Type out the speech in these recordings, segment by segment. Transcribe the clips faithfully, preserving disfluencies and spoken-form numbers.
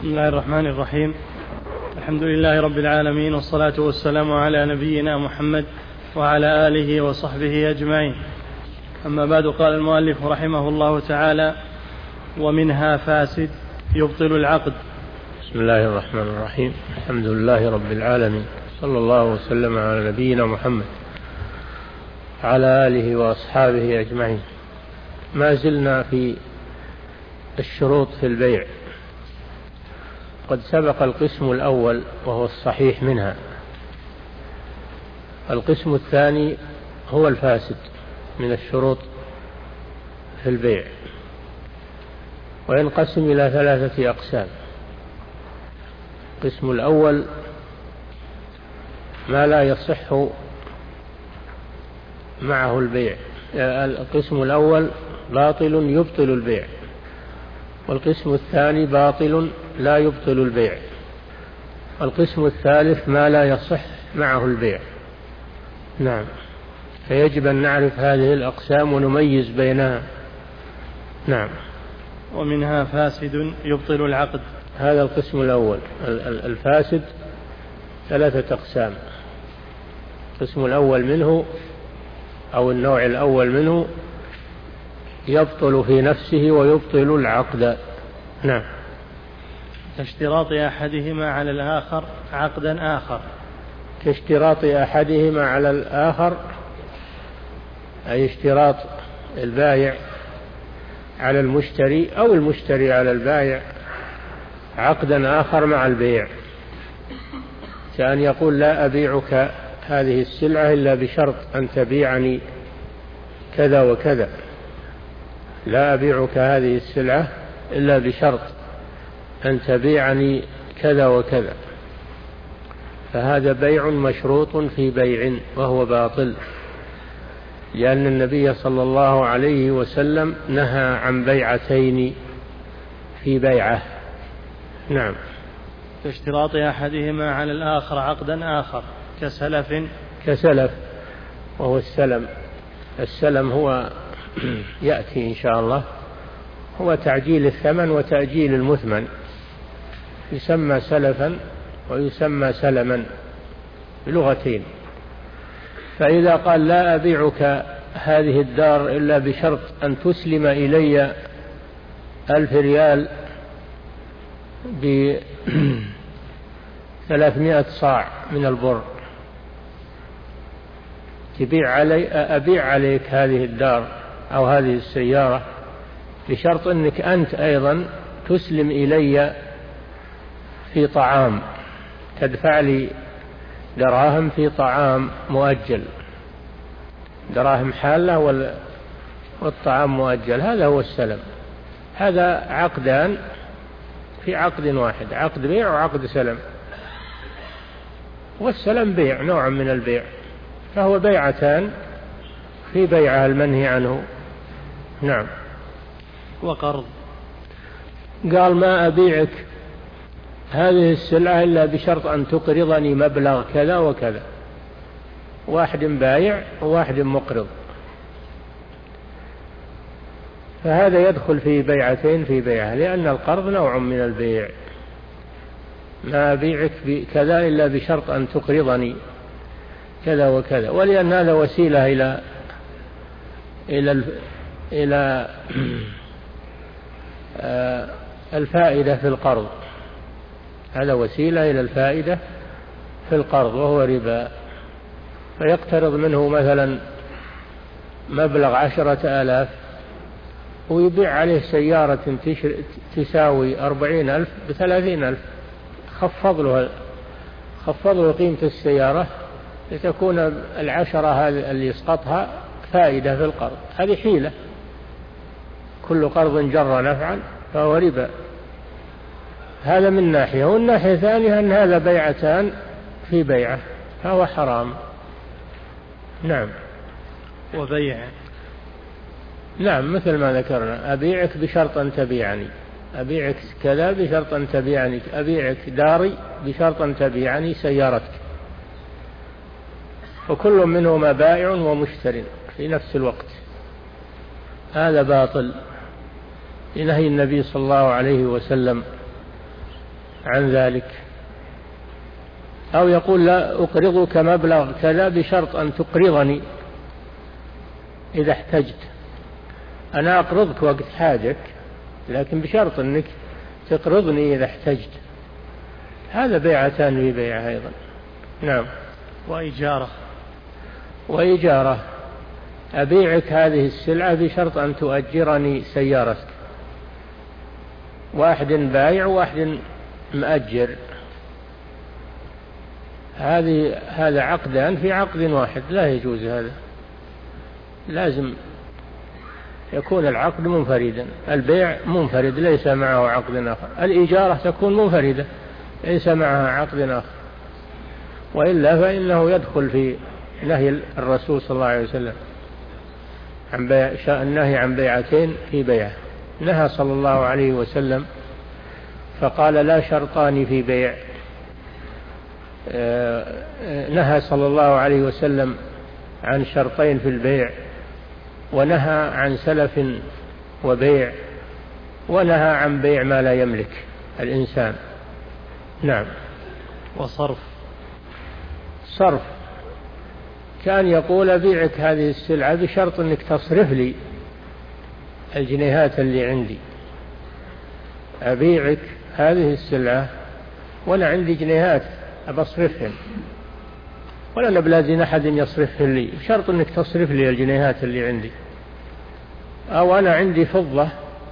بسم الله الرحمن الرحيم. الحمد لله رب العالمين، والصلاة والسلام على نبينا محمد وعلى آله وصحبه أجمعين. أما بعد، قال المؤلف رحمه الله تعالى: ومنها فاسد يبطل العقد. بسم الله الرحمن الرحيم. الحمد لله رب العالمين، صلى الله وسلم على نبينا محمد وعلى آله وأصحابه أجمعين. ما زلنا في الشروط في البيع. قد سبق القسم الأول وهو الصحيح منها. القسم الثاني هو الفاسد من الشروط في البيع، وينقسم إلى ثلاثة أقسام. القسم الأول ما لا يصح معه البيع. القسم الأول باطل يبطل البيع، والقسم الثاني باطل لا يبطل البيع، والقسم الثالث ما لا يصح معه البيع. نعم، فيجب أن نعرف هذه الأقسام ونميز بينها. نعم. ومنها فاسد يبطل العقد. هذا القسم الأول. الفاسد ثلاثة أقسام. القسم الأول منه أو النوع الأول منه يبطل في نفسه ويبطل العقد. نعم. كاشتراط أحدهما على الآخر عقدا آخر. كاشتراط أحدهما على الآخر، أي اشتراط البائع على المشتري أو المشتري على البائع عقدا آخر مع البيع، كأن يقول: لا أبيعك هذه السلعة إلا بشرط أن تبيعني كذا وكذا. لا أبيعك هذه السلعة إلا بشرط أن تبيعني كذا وكذا. فهذا بيع مشروط في بيع وهو باطل، لأن النبي صلى الله عليه وسلم نهى عن بيعتين في بيعة. نعم. كاشتراط أحدهما على الآخر عقدا آخر كسلف. كسلف وهو السلم. السلم هو يأتي إن شاء الله، هو تعجيل الثمن وتأجيل المثمن، يسمى سلفا ويسمى سلما بلغتين. فإذا قال: لا أبيعك هذه الدار إلا بشرط أن تسلم إلي ألف ريال بثلاثمائة صاع من البر، تبيع علي أبيع عليك هذه الدار أو هذه السيارة بشرط أنك أنت أيضا تسلم إلي في طعام، تدفع لي دراهم في طعام مؤجل، دراهم حالة والطعام مؤجل. هذا هو السلم. هذا عقدان في عقد واحد، عقد بيع وعقد سلم. والسلم بيع، نوع من البيع، فهو بيعتان في بيعة المنهي عنه. نعم. وقرض. قال: ما أبيعك هذه السلعة إلا بشرط أن تقرضني مبلغ كذا وكذا. واحد بايع وواحد مقرض، فهذا يدخل في بيعتين في بيعة، لأن القرض نوع من البيع. ما أبيعك بكذا إلا بشرط أن تقرضني كذا وكذا، ولأن هذا وسيلة إلى إلى إلى الفائدة في القرض. هذا وسيلة إلى الفائدة في القرض وهو ربا. فيقترض منه مثلا مبلغ عشرة آلاف ويبيع عليه سيارة تساوي أربعين ألف بثلاثين ألف، خفض له خفض له قيمة السيارة لتكون العشرة هذه اللي يسقطها فائدة في القرض. هذه حيلة. كل قرض جر نفعا فهو ربا. هذا من ناحية. والناحية الثانية أن هذا بيعتان في بيعة، فهو حرام. نعم. وبيع. نعم، مثل ما ذكرنا: أبيعك بشرط أن تبيعني، أبيعك كذا بشرط أن تبيعني، أبيعك داري بشرط أن تبيعني سيارتك. وكل منهما بائع ومشتر في نفس الوقت. هذا باطل لنهي النبي صلى الله عليه وسلم عن ذلك. أو يقول لا أقرضك مبلغ كذا بشرط أن تقرضني إذا احتجت، أنا أقرضك وقت حاجك لكن بشرط أنك تقرضني إذا احتجت. هذا بيعتان في بيع أيضا. نعم. وإجارة. وإجارة، أبيعك هذه السلعة بشرط أن تؤجرني سيارتك، واحد بايع وواحد مأجر، هذه هذا عقدان في عقد واحد، لا يجوز هذا، لازم يكون العقد منفردا. البيع منفرد ليس معه عقد آخر، الإجارة تكون منفردة ليس معها عقد آخر، وإلا فإنه يدخل في نهي الرسول صلى الله عليه وسلم عن بيع، النهي عن بيعتين في بيع. نهى صلى الله عليه وسلم فقال لا شرطان في بيع. نهى صلى الله عليه وسلم عن شرطين في البيع، ونهى عن سلف وبيع، ونهى عن بيع ما لا يملك الإنسان. نعم. وصرف. صرف، كان يقول أبيعك هذه السلعة بشرط أنك تصرف لي الجنيهات اللي عندي، أبيعك هذه السلعة وأنا عندي جنيهات أبصرفهن، ولا نبلازين أحد يصرفهن لي، بشرط أنك تصرف لي الجنيهات اللي عندي. أو أنا عندي فضة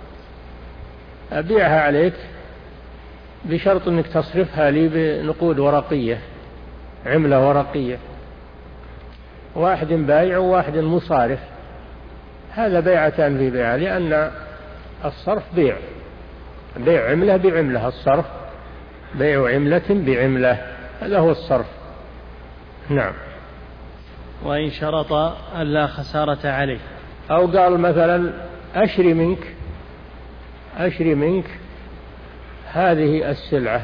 أبيعها عليك بشرط أنك تصرفها لي بنقود ورقية، عملة ورقية، واحد بايع وواحد مصارف، هذا بيعتان في بيع، لأن الصرف بيع، بيع عملة بعملة، الصرف بيع عملة بعملة، هذا هو الصرف. نعم. وإن شرط ألا خسارة عليه، أو قال مثلا أشري منك أشري منك هذه السلعة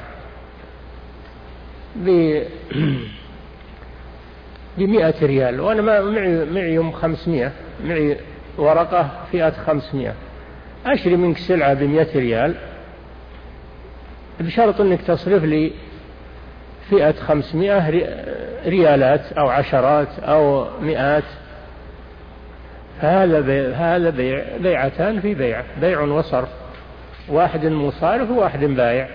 بمئة ريال، وأنا معي معي خمسمائة، معي ورقة فئة خمسمائة، أشري منك سلعة بمئة ريال بشرط أنك تصرف لي فئة خمسمائة ريالات أو عشرات أو مئات، هذا بيع، هذا بيع بيعتان في بيع، بيع وصرف، واحد مصارف وواحد بايع،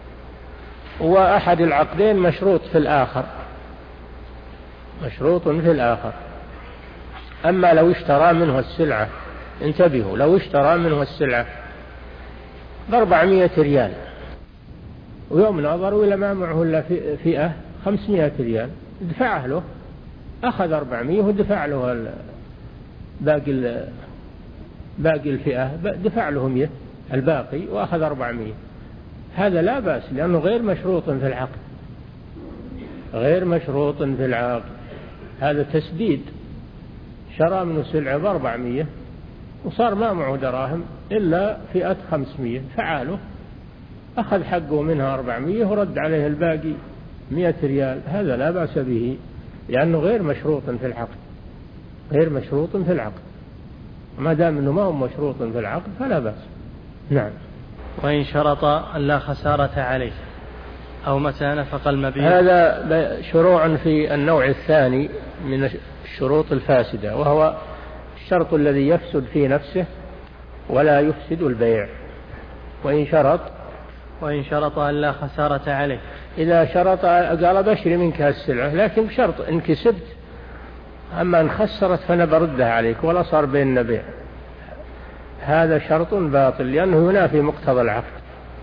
وأحد العقدين مشروط في الآخر، مشروط في الآخر. أما لو اشترى منه السلعة، انتبهوا، لو اشترى منه السلعة بأربعمائة ريال، ويوم نظروا إلى ما معه إلا فئة خمسمائة ريال، دفعه له، أخذ أربعمائة ودفع له باقي باقي الفئة، دفع له مئة الباقي وأخذ أربعمائة، هذا لا بأس، لأنه غير مشروط في العقد، غير مشروط في العقد، هذا تسديد، شرى منه سلعة بأربعمائة وصار ما معه دراهم إلا فئة خمسمائة، فعاله، أخذ حقه منها أربعمائة ورد عليه الباقي مئة ريال، هذا لا بأس به، لأنه غير مشروط في العقد، غير مشروط في العقد، ما دام أنه ما هو مشروط في العقد فلا بأس. نعم. وإن شرط ألا خسارة عليه، أو متى نفق المبيع، هذا شروع في النوع الثاني من الشروط الفاسدة، وهو الشرط الذي يفسد في نفسه ولا يفسد البيع. وإن شرط وإن شرط ألا خسارة عليه، إذا شرط قال بشري منك السلعة لكن بشرط إن كسبت، أما إن خسرت فأنا بردها عليك ولا صار بيننا بيع، هذا شرط باطل، لأنه ينافي مقتضى العقد،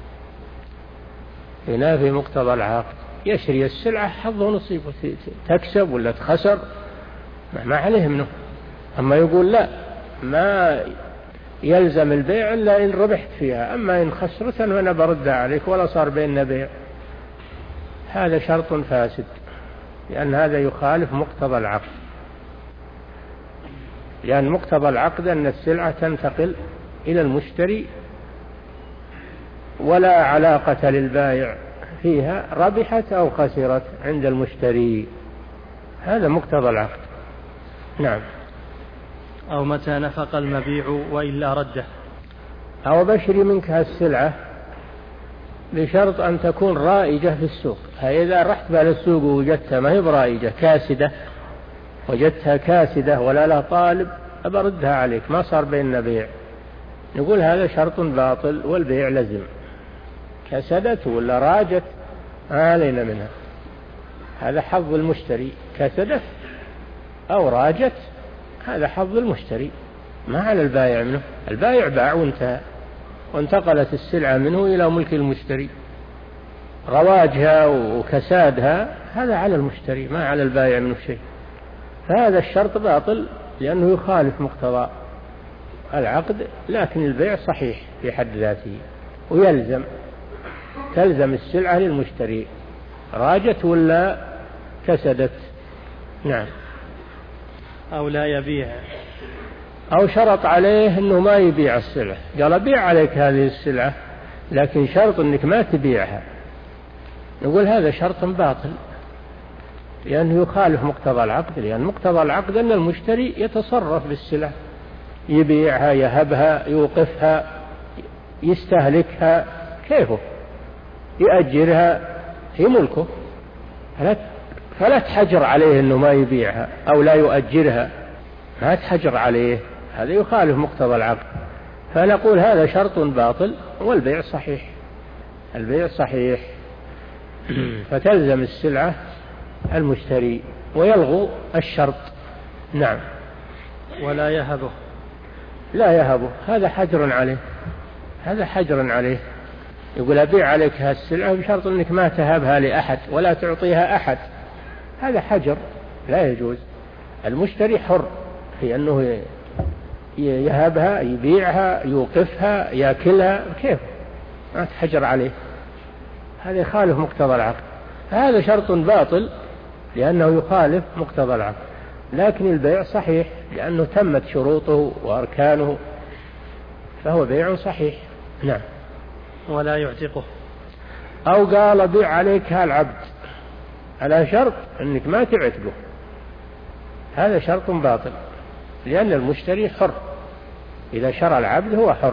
ينافي مقتضى العقد، يشري السلعة حظه نصيبه، تكسب ولا تخسر ما عليه منه. أما يقول لا، ما يلزم البيع إلا إن ربحت فيها، أما إن خسرت فأنا بردها عليك ولا صار بيننا بيع، هذا شرط فاسد، لأن هذا يخالف مقتضى العقد، لأن مقتضى العقد أن السلعة تنتقل إلى المشتري ولا علاقة للبائع فيها، ربحت أو خسرت عند المشتري، هذا مقتضى العقد. نعم. أو متى نفق المبيع وإلا رده، أو بشري منك هالسلعة بشرط أن تكون رائجة في السوق. إذا رحت بها للسوق ووجدتها ما هي برائجة كاسدة، وجدتها كاسدة ولا لا طالب، أبردها عليك، ما صار بيننا بيع. نقول هذا شرط باطل والبيع لزم. كسدت ولا راجت ما علينا منها، هذا حظ المشتري. كسدت أو راجت هذا حظ المشتري، ما على البائع منه. البائع باع وانتهى وانتقلت السلعة منه إلى ملك المشتري. رواجها وكسادها هذا على المشتري، ما على البائع منه شيء. فهذا الشرط باطل لأنه يخالف مقتضى العقد، لكن البيع صحيح في حد ذاته، ويلزم تلزم السلعة للمشتري راجت ولا كسدت. نعم. أو لا يبيع، أو شرط عليه أنه ما يبيع السلعة، قال بيع عليك هذه السلعة لكن شرط أنك ما تبيعها. نقول هذا شرط باطل لأنه يخالف مقتضى العقد، لأن مقتضى العقد أن المشتري يتصرف بالسلعة، يبيعها، يهبها، يوقفها، يستهلكها كيفه، يأجرها، هي ملكه، فلا تحجر عليه أنه ما يبيعها أو لا يؤجرها، ما تحجر عليه، هذا يخالف مقتضى العقد. فنقول هذا شرط باطل والبيع صحيح، البيع صحيح. فتلزم السلعة المشتري ويلغو الشرط. نعم. ولا يهبه، لا يهبه، هذا حجر عليه، هذا حجر عليه. يقول أبيع عليك هالسلعة بشرط أنك ما تهبها لأحد ولا تعطيها أحد، هذا حجر لا يجوز. المشتري حر في أنه يهبها، يبيعها، يوقفها، يأكلها، كيف ما تحجر عليه، هذا يخالف مقتضى العقد. هذا شرط باطل لأنه يخالف مقتضى العقد، لكن البيع صحيح لأنه تمت شروطه وأركانه، فهو بيع صحيح. نعم. ولا يعتقه، أو قال بيع عليك هالعبد على شرط أنك ما تعتقه، هذا شرط باطل لأن المشتري حر، إذا شرى العبد هو حر،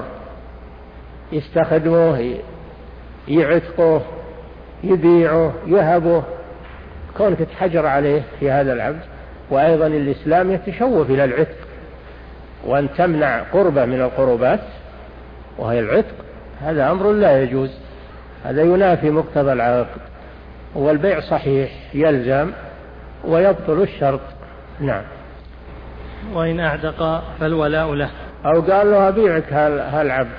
يستخدمه، يعتقه، يبيعه، يهبه، كونك تحجر عليه في هذا العبد. وأيضا الإسلام يتشوف إلى العتق، وأن تمنع قربة من القربات وهي العتق، هذا أمر لا يجوز، هذا ينافي مقتضى العقد. والبيع صحيح يلزم ويبطل الشرط. نعم. وإن أعتق فالولاء له، أو قال له أبيعك هالعبد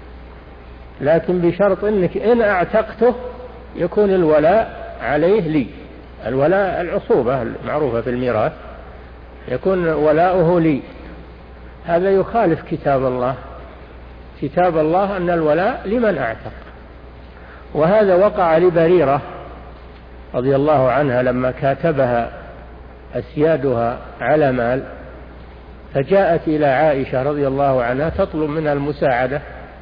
لكن بشرط أنك إن أعتقته يكون الولاء عليه لي، الولاء العصوبة المعروفة في الميراث، يكون ولاؤه لي. هذا يخالف كتاب الله، كتاب الله أن الولاء لمن أعتق. وهذا وقع لبريرة رضي الله عنها لما كاتبها أسيادها على مال، فجاءت إلى عائشة رضي الله عنها تطلب منها المساعدة،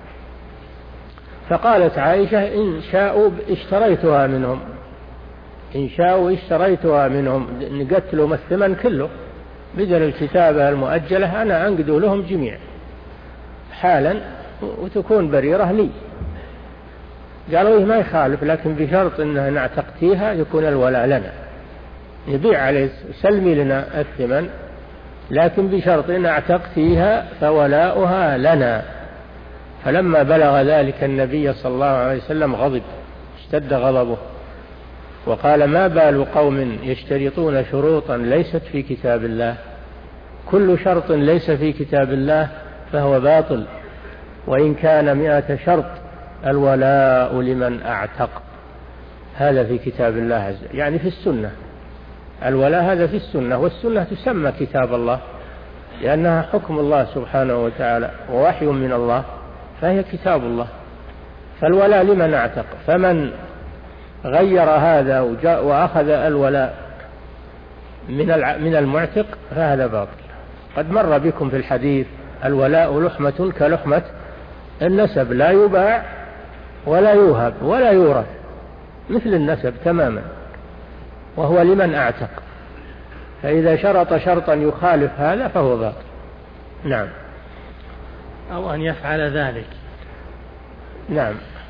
فقالت عائشة إن شاءوا اشتريتها منهم، إن شاءوا اشتريتها منهم، نقتلوا الثمن كله بدل الكتابة المؤجلة، أنا أنقذ لهم جميع حالا وتكون بريرة لي. قالوا إيه ما يخالف، لكن بشرط أنها نعتقتيها يكون الولاء لنا، نبيع عليه، سلمي لنا الثمن، لكن بشرط أن اعتقتيها فولاؤها لنا. فلما بلغ ذلك النبي صلى الله عليه وسلم غضب، اشتد غضبه وقال ما بال قوم يشترطون شروطا ليست في كتاب الله، كل شرط ليس في كتاب الله فهو باطل، وإن كان مئة شرط الولاء لمن أعتق. هذا في كتاب الله عز وجل، يعني في السنة، الولاء هذا في السنة، والسنة تسمى كتاب الله لأنها حكم الله سبحانه وتعالى ووحي من الله، فهي كتاب الله. فالولاء لمن أعتق، فمن غير هذا وجاء وأخذ الولاء من من المعتق فهذا باطل. قد مر بكم في الحديث الولاء لحمة كلحمة النسب، لا يباع ولا يوهب ولا يورث، مثل النسب تماما، وهو لمن أعتق. فإذا شرط شرطا يخالف هذا فهو باطل. نعم. أو أن يفعل ذلك. نعم.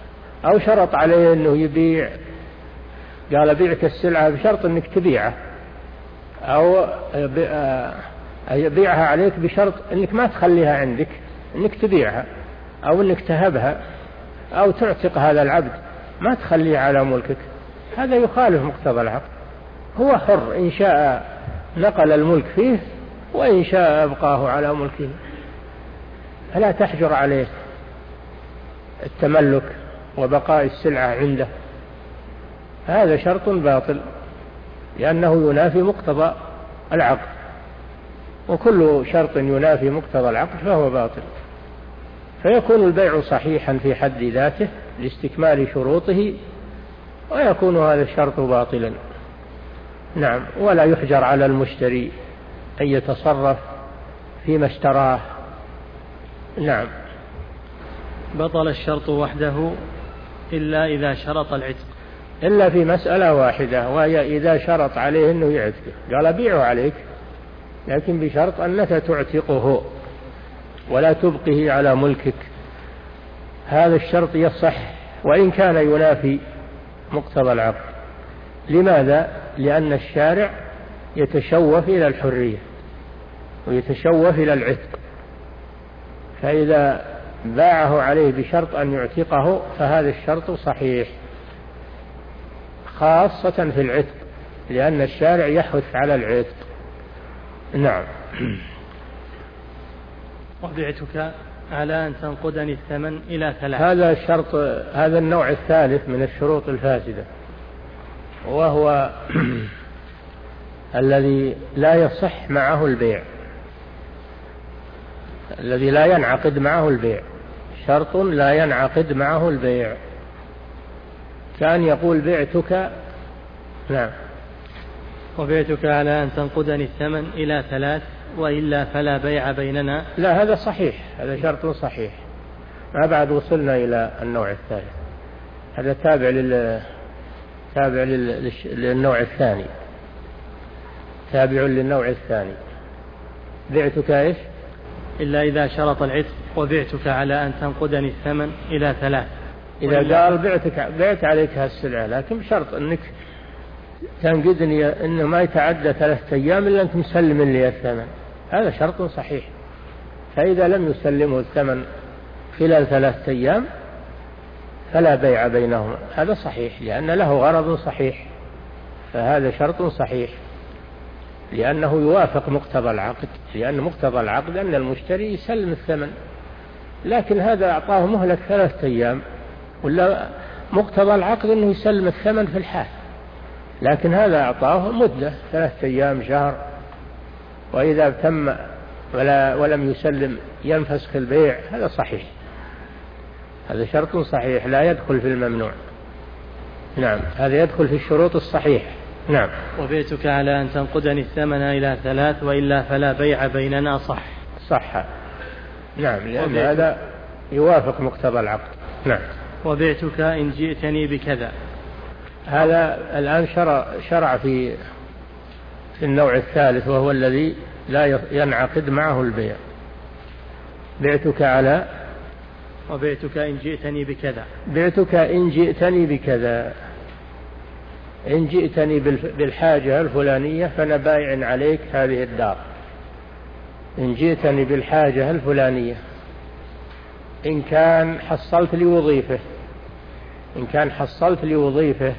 أو شرط عليه أنه يبيع، قال بيعك السلعة بشرط أنك تبيعه، أو يبيعها عليك بشرط أنك ما تخليها عندك، أنك تبيعها أو أنك تهبها أو تعتق هذا العبد ما تخليه على ملكك، هذا يخالف مقتضى العقد. هو حر إن شاء نقل الملك فيه وإن شاء أبقاه على ملكه، فلا تحجر عليه التملك وبقاء السلعة عنده، هذا شرط باطل لأنه ينافي مقتضى العقد، وكل شرط ينافي مقتضى العقد فهو باطل، فيكون البيع صحيحا في حد ذاته لاستكمال شروطه، ويكون هذا الشرط باطلا. نعم. ولا يحجر على المشتري أن يتصرف فيما اشتراه. نعم. بطل الشرط وحده إلا إذا شرط العتق، إلا في مسألة واحدة، وهي إذا شرط عليه أنه يعتقه، قال بيعه عليك لكن بشرط أنك تعتقه ولا تبقه على ملكك، هذا الشرط يصح وإن كان ينافي مقتضى العقد. لماذا؟ لأن الشارع يتشوف إلى الحرية ويتشوف إلى العتق، فإذا باعه عليه بشرط أن يعتقه فهذا الشرط صحيح، خاصة في العتق لأن الشارع يحث على العتق. نعم. وبعتك على أن تنقدني الثمن إلى ثلاث، هذا الشرط، هذا النوع الثالث من الشروط الفاسدة، وهو الذي لا يصح معه البيع، الذي لا ينعقد معه البيع، شرط لا ينعقد معه البيع، كان يقول بعتك. نعم. وبعتك على أن تنقدني الثمن إلى ثلاث وإلا فلا بيع بيننا. لا، هذا صحيح، هذا شرط صحيح، ما بعد وصلنا إلى النوع الثالث، هذا تابع لل تابع لل... للنوع الثاني، تابع للنوع الثاني. بعتك إيش؟ إلا إذا شرط العتق وبعتك على أن تنقدني الثمن إلى ثلاث. إذا قال بعتك بعت عليك هالسلعة لكن بشرط أنك تنقدني أنه ما يتعدى ثلاثة أيام إلا أنت مسلم لي الثمن، هذا شرط صحيح. فإذا لم يسلمه الثمن خلال ثلاثة أيام فلا بيع بينهما، هذا صحيح لأن له غرض صحيح، فهذا شرط صحيح لأنه يوافق مقتضى العقد، لأن مقتضى العقد أن المشتري يسلم الثمن، لكن هذا أعطاه مهلة ثلاثة أيام، ولا مقتضى العقد أنه يسلم الثمن في الحال، لكن هذا أعطاه مدة ثلاثة أيام شهر، وإذا تم ولا ولم يسلم ينفسخ البيع، هذا صحيح، هذا شرط صحيح لا يدخل في الممنوع. نعم، هذا يدخل في الشروط الصحيح. نعم. وبيتك على أن تنقدني الثمن إلى ثلاث وإلا فلا بيع بيننا، صح صح. نعم، لأن هذا يوافق مقتضى العقد. نعم. وبيتك إن جئتني بكذا، هذا الآن شرع, شرع في في النوع الثالث، وهو الذي لا ينعقد معه البيع. بعتك على وبيتك إن جئتني بكذا، بعتك إن جئتني بكذا، إن جئتني بالحاجة الفلانية فأنا بايع عليك هذه الدار. إن جئتني بالحاجة الفلانية، إن كان حصلت لي وظيفة، إن كان حصلت لي وظيفة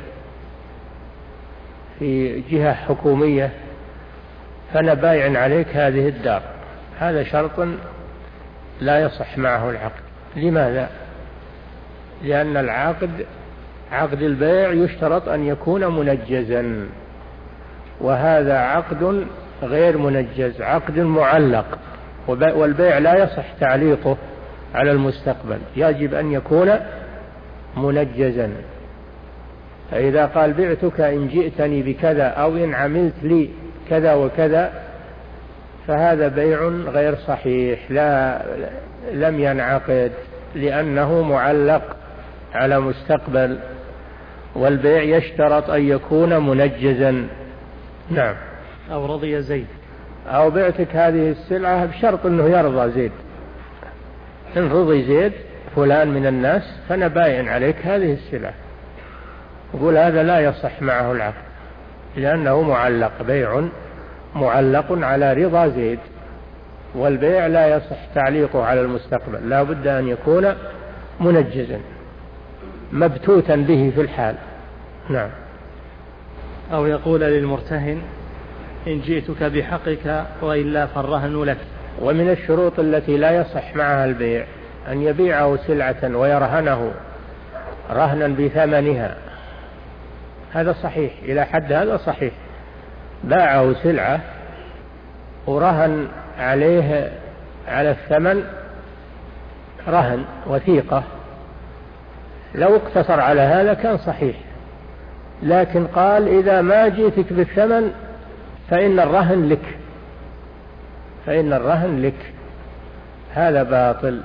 في جهة حكومية فأنا بايع عليك هذه الدار، هذا شرط لا يصح معه العقد. لماذا؟ لأن العقد عقد البيع يشترط أن يكون منجزا، وهذا عقد غير منجز، عقد معلق، والبيع لا يصح تعليقه على المستقبل، يجب أن يكون منجزا. فإذا قال بعتك إن جئتني بكذا أو إن عملت لي كذا وكذا، فهذا بيع غير صحيح، لا لم ينعقد لأنه معلق على مستقبل، والبيع يشترط أن يكون منجزا. نعم. أو رضي زيد، أو بعتك هذه السلعة بشرط أنه يرضى زيد، إن رضي زيد فلان من الناس فأنا باين عليك هذه السلعة، يقول هذا لا يصح معه العقد لأنه معلق، بيع معلق على رضا زيد، والبيع لا يصح تعليقه على المستقبل، لا بد أن يكون منجزا مبتوتا به في الحال. نعم. أو يقول للمرتهن إن جئتك بحقك وإلا فالرهن لك. ومن الشروط التي لا يصح معها البيع أن يبيعه سلعة ويرهنه رهنا بثمنها، هذا صحيح، إلى حد هذا صحيح، باعه سلعة ورهن عليه على الثمن رهن وثيقة، لو اقتصر على هذا كان صحيح، لكن قال إذا ما جئتك بالثمن فإن الرهن لك، فإن الرهن لك، هذا باطل،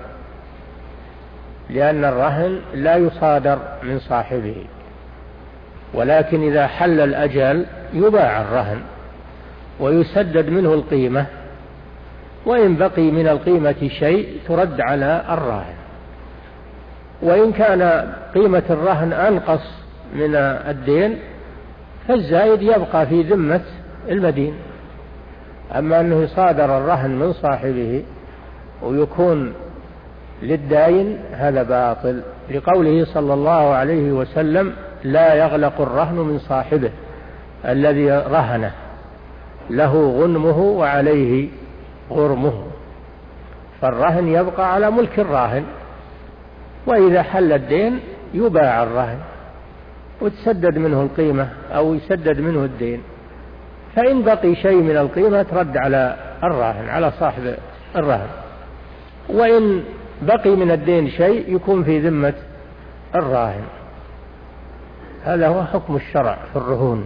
لأن الرهن لا يصادر من صاحبه، ولكن إذا حل الأجل يباع الرهن ويسدد منه القيمة، وإن بقي من القيمة شيء ترد على الراهن، وإن كان قيمة الرهن أنقص من الدين فالزايد يبقى في ذمة المدين. أما أنه يصادر الرهن من صاحبه ويكون للداين هذا باطل، لقوله صلى الله عليه وسلم لا يغلق الرهن من صاحبه الذي رهنه، له غنمه وعليه غرمه، فالرهن يبقى على ملك الراهن، وإذا حل الدين يباع الرهن وتسدد منه القيمة أو يسدد منه الدين، فإن بقي شيء من القيمة ترد على الراهن، على صاحب الرهن، وإن بقي من الدين شيء يكون في ذمة الراهن. هذا هو حكم الشرع في الرهون،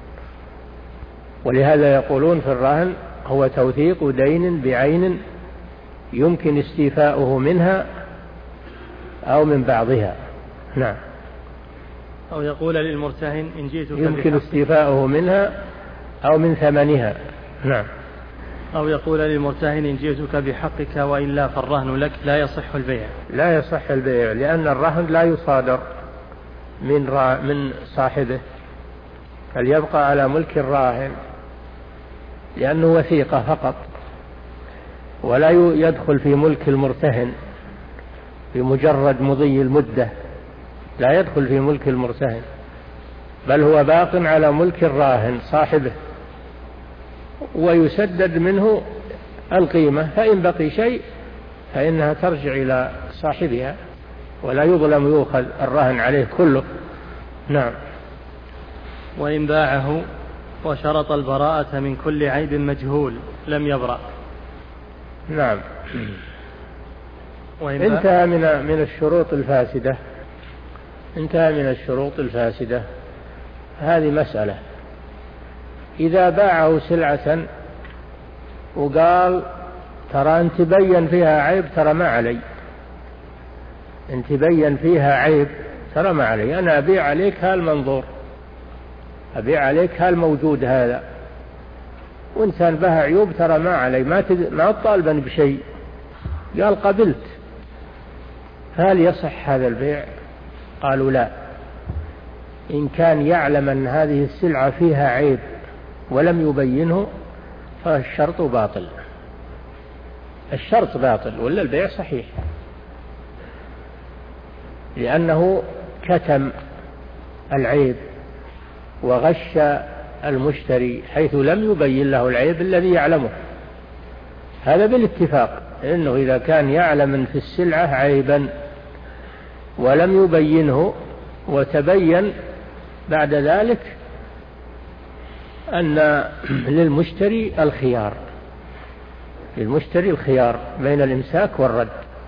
ولهذا يقولون في الرهن هو توثيق دين بعين يمكن استيفاؤه منها أو من بعضها. نعم. أو يقول للمرتهن إن جئتك يمكن استيفاؤه منها أو من ثمنها. نعم. أو يقول للمرتهن إن جئتك بحقك وإلا فالرهن لك، لا يصح البيع. لا يصح البيع لأن الرهن لا يصادر من را من صاحبه، بل يبقى على ملك الراهن لأنه وثيقة فقط، ولا يدخل في ملك المرتهن بمجرد مضي المدة، لا يدخل في ملك المرتهن، بل هو باق على ملك الراهن صاحبه، ويسدد منه القيمة، فإن بقي شيء فإنها ترجع إلى صاحبها، ولا يظلم يؤخذ الرهن عليه كله. نعم. وإن باعه وشرط البراءة من كل عيب مجهول لم يبرأ. نعم. انتهى من من الشروط الفاسدة، انتهى من الشروط الفاسدة هذه مسألة. إذا باعه سلعة وقال ترى أن تبين فيها عيب ترى ما علي، أن تبين فيها عيب ترى ما علي، أنا أبيع عليك هالمنظور، أبيع عليك هالموجود هذا، وإنسان بها عيوب ترى ما علي، ما تد... ما طالبا بشيء، قال قبلت، هل يصح هذا البيع؟ قالوا لا، إن كان يعلم أن هذه السلعة فيها عيب ولم يبينه فالشرط باطل، الشرط باطل، ولا البيع صحيح، لأنه كتم العيب وغش المشتري حيث لم يبين له العيب الذي يعلمه. هذا بالاتفاق، إنه إذا كان يعلم في السلعة عيبا ولم يبينه وتبين بعد ذلك أن للمشتري الخيار، للمشتري الخيار بين الإمساك والرد.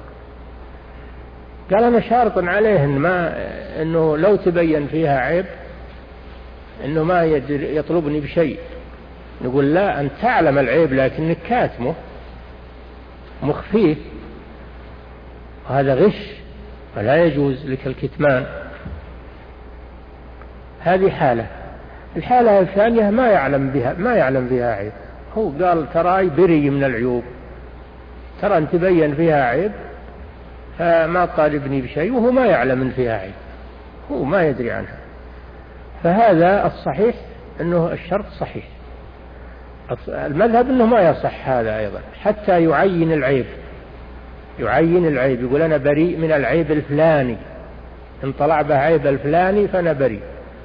قال أنا شارط عليه إن ما إنه لو تبين فيها عيب إنه ما يطلبني بشيء. نقول لا، أنت تعلم العيب لكنك كاتمه مخفيه، وهذا غش فلا يجوز لك الكتمان. هذه حالة. الحالة الثانية ما يعلم بها، ما يعلم بها عيب، هو قال تراي بري من العيوب، ترى أن تبين فيها عيب فما طالبني بشيء وهو ما يعلم إن فيها عيب، هو ما يدري عنها. فهذا الصحيح أنه الشرط صحيح. المذهب أنه ما يصح هذا أيضا حتى يعين العيب، يعين العيب، يقول أنا بريء من العيب الفلاني، إن طلع به عيب الفلاني فأنا بريء.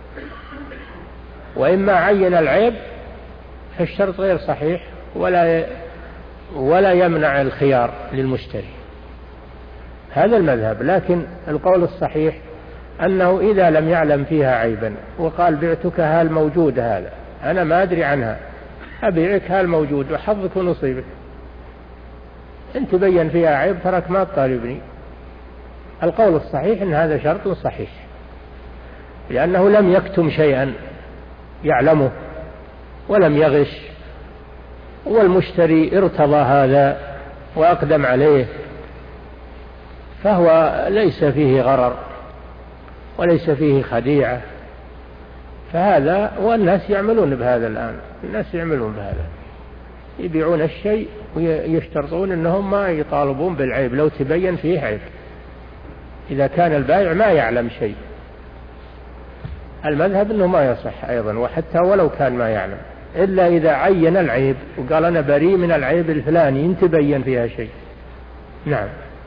وإما عين العيب فالشرط غير صحيح ولا ولا يمنع الخيار للمشتري. هذا المذهب. لكن القول الصحيح أنه إذا لم يعلم فيها عيبا وقال بعتك هالموجود هذا، أنا ما أدري عنها، أبيعك هالموجود وحظك ونصيبك، إن تبين فيها عيب ترك ما تطالبني. القول الصحيح أن هذا شرط صحيح، لأنه لم يكتم شيئا يعلمه ولم يغش، والمشتري ارتضى هذا وأقدم عليه، فهو ليس فيه غرر وليس فيه خديعة. فهذا، والناس يعملون بهذا الآن، الناس يعملون بهذا، يبيعون الشيء ويشترطون أنهم ما يطالبون بالعيب لو تبين فيه عيب، إذا كان البائع ما يعلم شيء. المذهب أنه ما يصح أيضا، وحتى ولو كان ما يعلم، إلا إذا عين العيب وقال أنا بريء من العيب الفلاني إن تبين فيها شيء. نعم.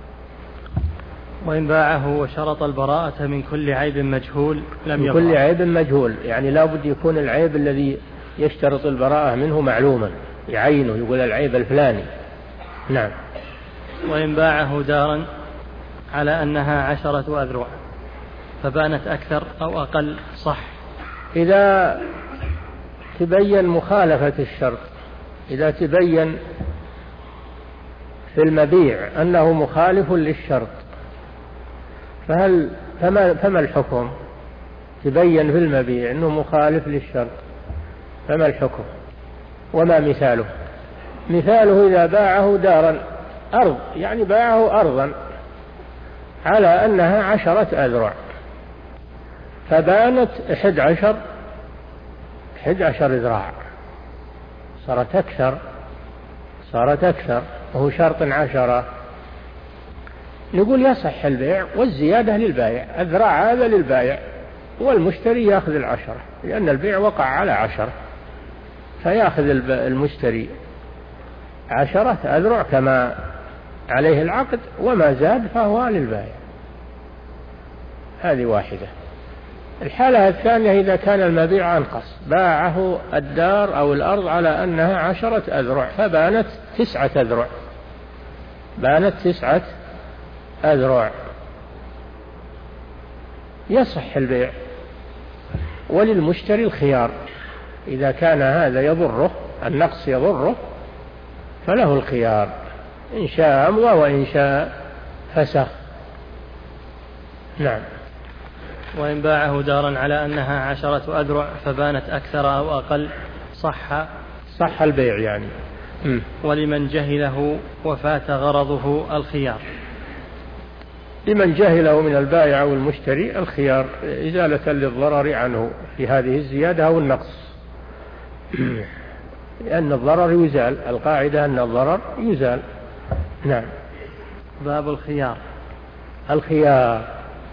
وإن باعه وشرط البراءة من كل عيب مجهول لم يبرأ. من كل عيب مجهول، يعني لا بد يكون العيب الذي يشترط البراءة منه معلوما، يعينه، يقول العيب الفلاني. نعم. وإن باعه دارا على أنها عشرة أذرع فبانت أكثر أو أقل صح. إذا تبين مخالفة الشرط، إذا تبين في المبيع أنه مخالف للشرط، فهل فما, فما الحكم؟ تبين في المبيع أنه مخالف للشرط، فما الحكم؟ وما مثاله؟ مثاله إذا باعه دارا، أرض، يعني باعه أرضا على أنها عشرة أذرع فبانت أحد عشر أحد عشر ذراع، صارت أكثر صارت أكثر وهو شرط عشرة، نقول يصح البيع والزيادة للبائع، الذراع هذا للبائع والمشتري يأخذ العشرة، لأن البيع وقع على عشرة، فيأخذ المشتري عشرة أذرع كما عليه العقد، وما زاد فهو للبائع. هذه واحدة. الحالة الثانية إذا كان المبيع أنقص، باعه الدار أو الأرض على أنها عشرة أذرع فبانت تسعة أذرع، بانت تسعة أذرع، يصح البيع وللمشتري الخيار، إذا كان هذا يضره، النقص يضره، فله الخيار، إن شاء أمضى وإن شاء فسخ. نعم. وإن باعه دارا على أنها عشرة أذرع فبانت أكثر أو أقل صح صح البيع يعني. م. ولمن جهله وفات غرضه الخيار. لمن جهله من البائع أو المشتري الخيار، إزالة للضرر عنه في هذه الزيادة أو النقص، لأن الضرر يزال، القاعدة أن الضرر يزال. نعم. باب الخيار. الخيار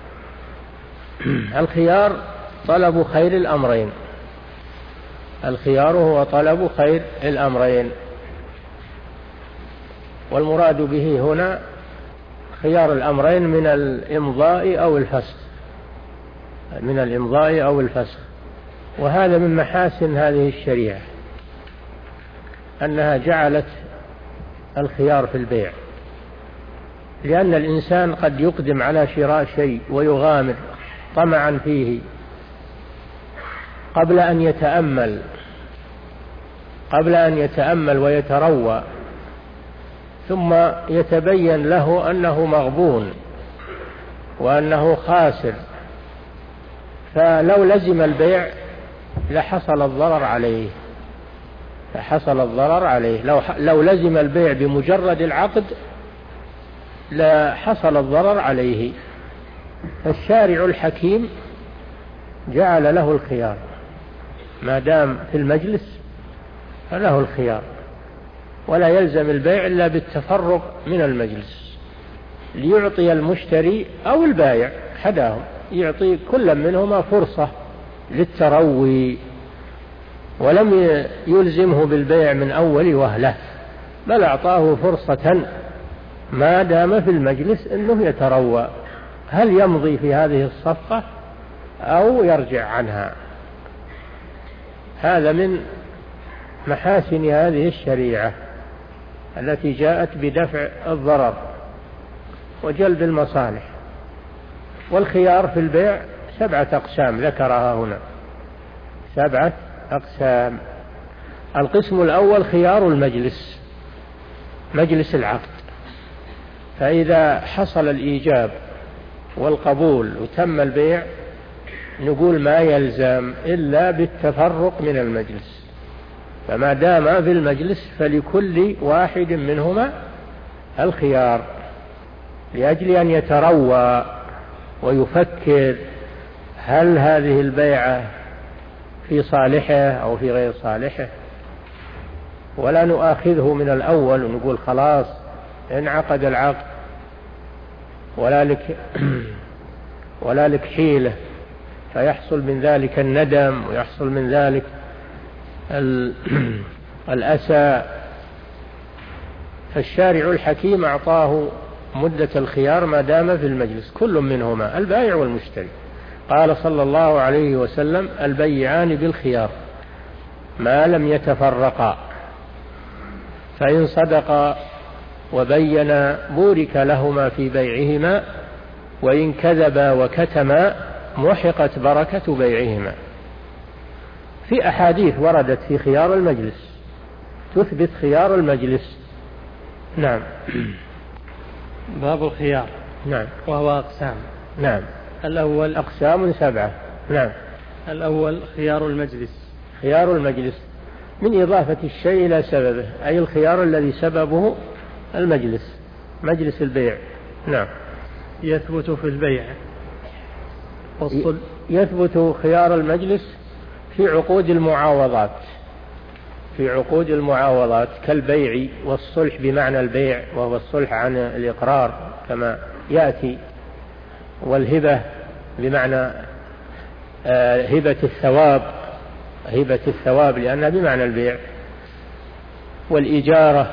الخيار طلب خير الأمرين، الخيار هو طلب خير الأمرين، والمراد به هنا خيار الأمرين من الإمضاء أو الفسخ، من الإمضاء أو الفسخ. وهذا من محاسن هذه الشريعة أنها جعلت الخيار في البيع، لأن الإنسان قد يقدم على شراء شيء ويغامر طمعا فيه قبل أن يتأمل قبل أن يتأمل ويتروى، ثم يتبين له أنه مغبون وأنه خاسر، فلو لزم البيع لحصل الضرر عليه لحصل الضرر عليه لو, لو لزم البيع بمجرد العقد لحصل الضرر عليه. فالشارع الحكيم جعل له الخيار، ما دام في المجلس فله الخيار، ولا يلزم البيع إلا بالتفرق من المجلس. ليعطي المشتري أو البائع حداهم، يعطي كل منهما فرصة للتروي، ولم يلزمه بالبيع من أول وهلة، بل أعطاه فرصة ما دام في المجلس أنه يتروى هل يمضي في هذه الصفقة أو يرجع عنها. هذا من محاسن هذه الشريعة التي جاءت بدفع الضرر وجلب المصالح. والخيار في البيع سبعة أقسام ذكرها هنا، سبعة أقسام. القسم الأول خيار المجلس، مجلس العقد، فإذا حصل الإيجاب والقبول وتم البيع نقول ما يلزم إلا بالتفرق من المجلس، فما دام في المجلس فلكل واحد منهما الخيار لأجل أن يتروى ويفكر هل هذه البيعة في صالحه أو في غير صالحه، ولا نؤاخذه من الأول ونقول خلاص انعقد العقد ولا لك ولا لك حيلة، فيحصل من ذلك الندم ويحصل من ذلك الأسى. فالشارع الحكيم أعطاه مدة الخيار ما دام في المجلس كل منهما البائع والمشتري. قال صلى الله عليه وسلم البيعان بالخيار ما لم يتفرقا، فإن صدقا وبينا بورك لهما في بيعهما، وإن كذبا وكتما محقت بركة بيعهما. في أحاديث وردت في خيار المجلس تثبت خيار المجلس. نعم. باب الخيار. نعم. وهو أقسام. نعم. الأول أقسام سبعة. نعم. الأول خيار المجلس. خيار المجلس من إضافة الشيء إلى سببه، أي الخيار الذي سببه المجلس، مجلس البيع. نعم. يثبت في البيع والصلح. يثبت خيار المجلس في عقود المعاوضات، في عقود المعاوضات كالبيع والصلح بمعنى البيع وهو الصلح عن الإقرار كما يأتي، والهبة بمعنى هبة الثواب، هبة الثواب لأنها بمعنى البيع، والإجارة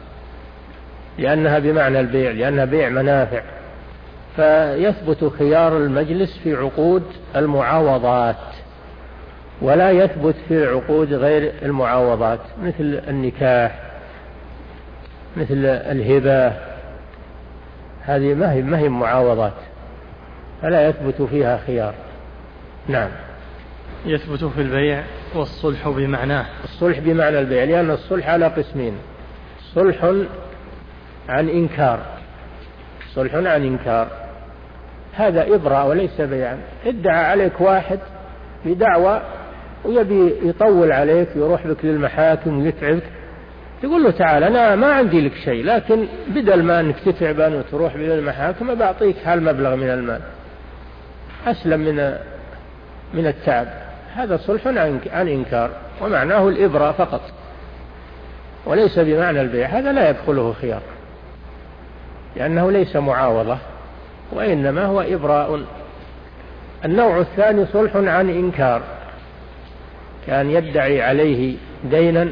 لأنها بمعنى البيع لأنها بيع منافع. فيثبت خيار المجلس في عقود المعاوضات، ولا يثبت في عقود غير المعاوضات مثل النكاح، مثل الهبة، هذه ما هي ما هي معاوضات، فلا يثبت فيها خيار. نعم. يثبت في البيع والصلح بمعناه. الصلح بمعنى البيع لأن الصلح على قسمين، صلح عن إنكار، صلح عن إنكار هذا إبراء وليس بيعا. ادعى عليك واحد بدعوى ويبي يطول عليك، يروح بك للمحاكم ويتعبك، تقول له تعال أنا ما عندي لك شيء، لكن بدل ما أنك تتعبان وتروح للمحاكم بعطيك هالمبلغ من المال أسلم من من التعب. هذا صلح عن إنكار ومعناه الإبراء فقط وليس بمعنى البيع، هذا لا يدخله خيار لأنه ليس معاوضة وإنما هو إبراء. النوع الثاني صلح عن إنكار، كان يدعي عليه دينا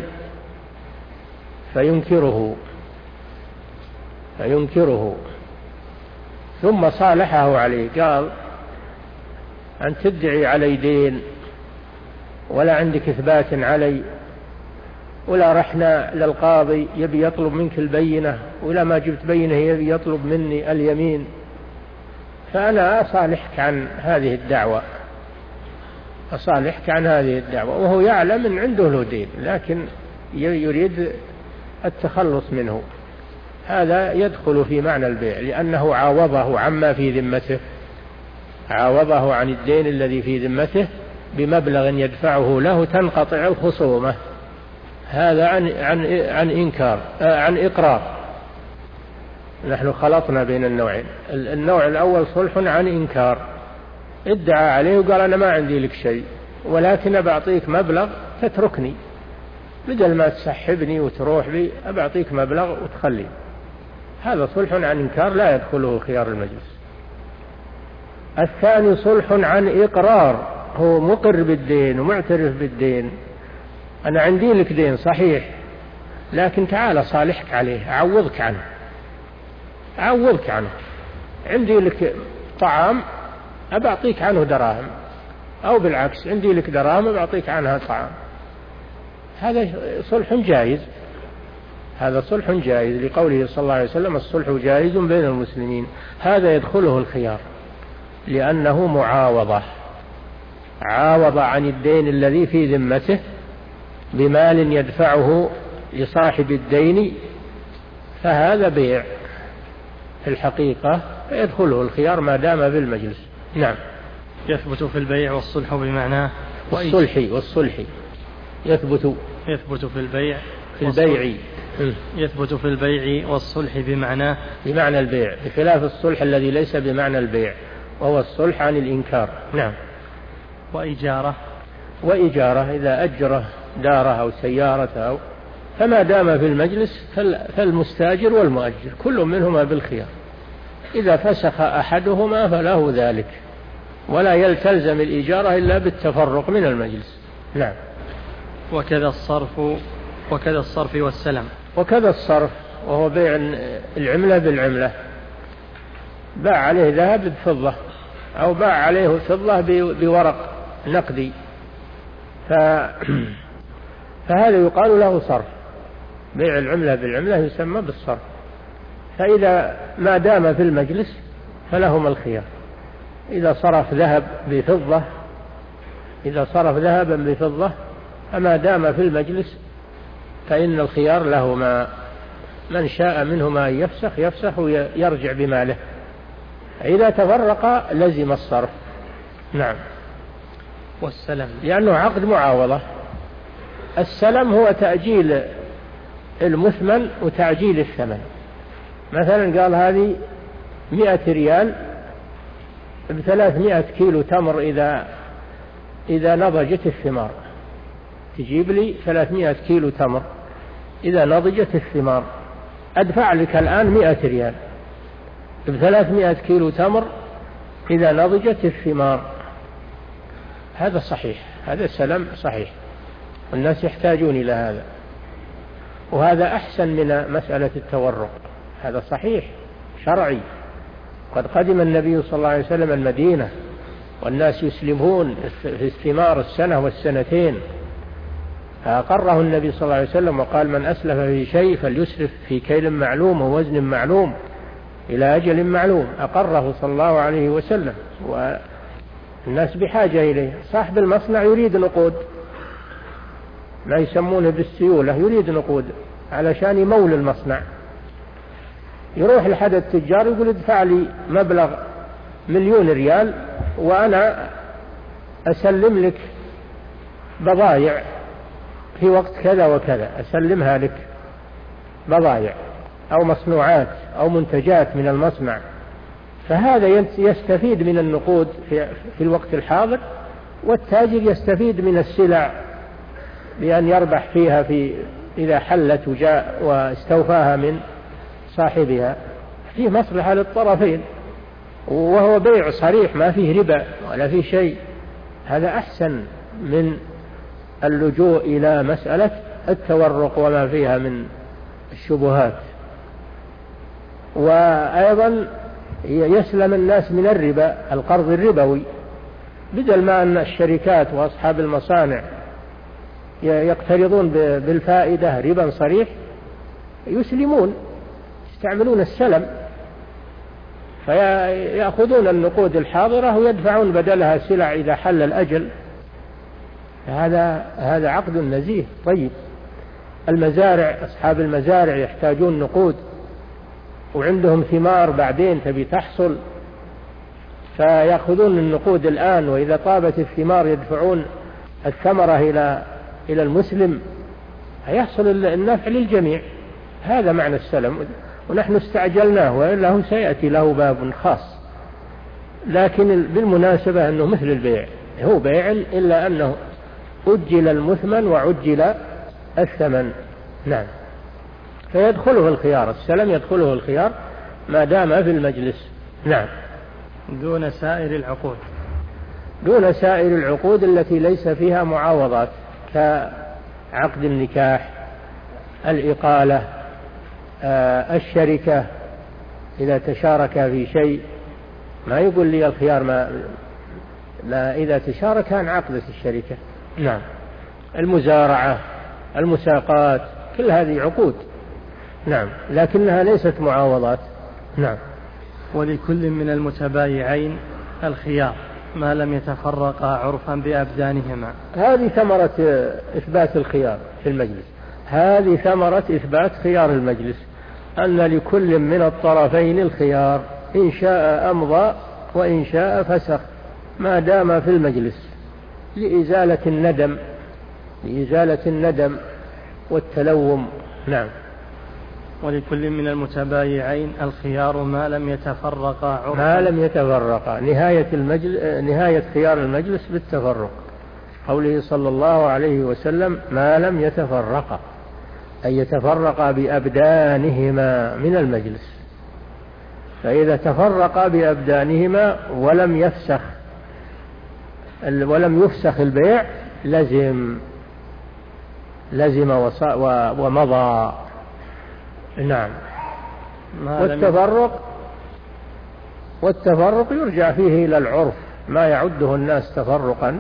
فينكره فينكره ثم صالحه عليه، قال أن تدعي علي دين ولا عندك إثبات علي، ولا رحنا للقاضي يبي يطلب منك البينة، ولا ما جبت بينة يبي يطلب مني اليمين، فأنا أصالحك عن هذه الدعوة، أصالحك عن هذه الدعوة، وهو يعلم أن عنده له دين لكن يريد التخلص منه. هذا يدخل في معنى البيع لأنه عاوضه عما في ذمته، عاوضه عن الدين الذي في ذمته بمبلغ يدفعه له تنقطع الخصومة. هذا عن عن عن إنكار عن إقرار. نحن خلطنا بين النوعين. النوع الأول صلح عن إنكار، ادعى عليه وقال أنا ما عندي لك شيء ولكن بعطيك مبلغ تتركني، بدل ما تسحبني وتروح بي أبعطيك مبلغ وتخلي. هذا صلح عن إنكار لا يدخله خيار المجلس. الثاني صلح عن إقرار، هو مقر بالدين ومعترف بالدين، أنا عندي لك دين صحيح لكن تعال صالحك عليه، أعوضك عنه أعوضك عنه عندي لك طعام أبعطيك عنه دراهم، أو بالعكس عندي لك دراهم أبعطيك عنها طعام. هذا صلح جائز، هذا صلح جائز لقوله صلى الله عليه وسلم الصلح جائز بين المسلمين. هذا يدخله الخيار لأنه معاوضة، عاوض عن الدين الذي في ذمته بمال يدفعه لصاحب الدين، فهذا بيع في الحقيقة، فيدخله الخيار ما دام بالمجلس. نعم. يثبت في البيع والصلح بمعناه والصلح والصلح يثبت يثبت في البيع في البيع يثبت في البيع والصلح بمعناه بمعنى البيع، بخلاف الصلح الذي ليس بمعنى البيع وهو الصلح عن الإنكار. نعم. وإجارة وإجارة إذا أجره داره أو سيارته أو فما دام في المجلس فالمستاجر والمؤجر كل منهما بالخيار، إذا فسخ أحدهما فله ذلك، ولا يلتزم الإجارة إلا بالتفرق من المجلس. نعم. وكذا الصرف وكذا الصرف والسلم وكذا الصرف وهو بيع العملة بالعملة، باع عليه ذهب بفضة أو باع عليه فضة بورق نقدي، ف... فهذا يقال له صرف، بيع العملة بالعملة يسمى بالصرف. فإذا ما دام في المجلس فلهما الخيار، إذا صرف ذهب بفضة إذا صرف ذهبا بفضة فما دام في المجلس فإن الخيار لهما، من شاء منهما أن يفسخ يفسخ ويرجع بماله، إذا تفرق لزم الصرف. نعم. والسلم لأنه عقد معاوضة. السلم هو تأجيل المثمن وتعجيل الثمن، مثلا قال هذه مئة ريال بثلاثمائة كيلو تمر إذا إذا نضجت الثمار، تجيب لي ثلاثمائة كيلو تمر إذا نضجت الثمار، أدفع لك الآن مئة ريال بثلاثمائة كيلو تمر إذا نضجت الثمار. هذا صحيح، هذا سلم صحيح، والناس يحتاجون إلى هذا، وهذا أحسن من مسألة التورق، هذا صحيح شرعي. قد قدم النبي صلى الله عليه وسلم المدينة والناس يسلمون في الثمار السنة والسنتين، فأقره النبي صلى الله عليه وسلم وقال من أسلف في شيء فليسرف في كيل معلوم ووزن معلوم إلى أجل معلوم، أقره صلى الله عليه وسلم، والناس بحاجة إليه. صاحب المصنع يريد نقود، ما يسمونه بالسيولة، يريد نقود علشان يمول المصنع، يروح لحد التجار يقول ادفع لي مبلغ مليون ريال وأنا أسلم لك بضائع في وقت كذا وكذا، أسلمها لك بضائع أو مصنوعات أو منتجات من المصنع، فهذا يستفيد من النقود في, في الوقت الحاضر، والتاجر يستفيد من السلع بأن يربح فيها في إذا حلت وجاء واستوفاها من صاحبها، فيه مصلحة للطرفين، وهو بيع صريح ما فيه ربا ولا فيه شيء. هذا أحسن من اللجوء إلى مسألة التورق وما فيها من الشبهات. وأيضا يسلم الناس من الربا، القرض الربوي، بدل ما أن الشركات وأصحاب المصانع يقترضون بالفائدة ربا صريح، يسلمون، يستعملون السلم، فيأخذون النقود الحاضرة ويدفعون بدلها سلع إذا حل الأجل. هذا هذا عقد نزيه طيب. المزارع، أصحاب المزارع يحتاجون نقود وعندهم ثمار بعدين تبي تحصل، فيأخذون النقود الآن، وإذا طابت الثمار يدفعون الثمرة إلى إلى المسلم، هيحصل النفع للجميع. هذا معنى السلم، ونحن استعجلناه وإلا هو سيأتي له باب خاص. لكن بالمناسبة أنه مثل البيع، هو بيع إلا أنه أجل المثمن وعجل الثمن. نعم. فيدخله الخيار، السلم يدخله الخيار ما دام في المجلس. نعم. دون سائر العقود. دون سائر العقود التي ليس فيها معاوضات، كعقد النكاح، الإقالة، آه الشركة، إذا تشارك في شيء ما يقول لي الخيار ما لا إذا تشارك عن عقدة الشركة. نعم. المزارعة، المساقات، كل هذه عقود. نعم، لكنها ليست معاوضات. نعم. ولكل من المتبايعين الخيار ما لم يتفرقا عرفا بأبدانهما. هذه ثمرة إثبات الخيار في المجلس، هذه ثمرة إثبات خيار المجلس، أن لكل من الطرفين الخيار، إن شاء أمضى وإن شاء فسخ، ما دام في المجلس، لإزالة الندم لإزالة الندم والتلوم. نعم. ولكل من المتبايعين الخيار ما لم يتفرقا عرفا. ما لم يتفرقا، نهاية المجلس، نهاية خيار المجلس بالتفرق، قوله صلى الله عليه وسلم ما لم يتفرقا، أي يتفرقا بأبدانهما من المجلس. فإذا تفرقا بأبدانهما ولم يفسخ ولم يفسخ البيع لزم لزم ومضى. نعم. والتفرق والتفرق يرجع فيه إلى العرف، ما يعده الناس تفرقا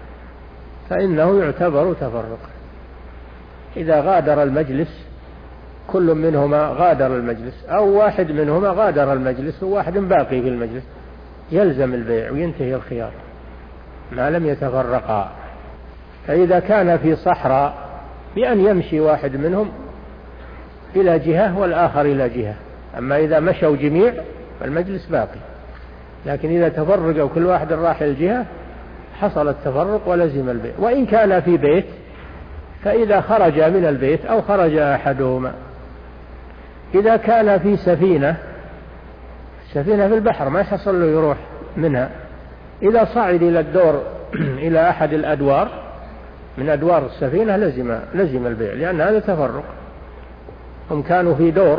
فإنه يعتبر تفرقا. إذا غادر المجلس، كل منهما غادر المجلس، أو واحد منهما غادر المجلس وواحد باقي في المجلس، يلزم البيع وينتهي الخيار ما لم يتفرقا. فإذا كان في صحراء بأن يمشي واحد منهم إلى جهة والآخر إلى جهة، أما إذا مشوا جميع فالمجلس باقي. لكن إذا تفرقوا كل واحد راح الجهة حصل التفرق ولزم البيع. وإن كان في بيت، فإذا خرج من البيت أو خرج أحدهما. إذا كان في سفينة، سفينة في البحر ما يحصل له يروح منها، إذا صعد إلى الدور إلى أحد الأدوار من أدوار السفينة لزم لزم البيع، لأن هذا تفرق. هم كانوا في دور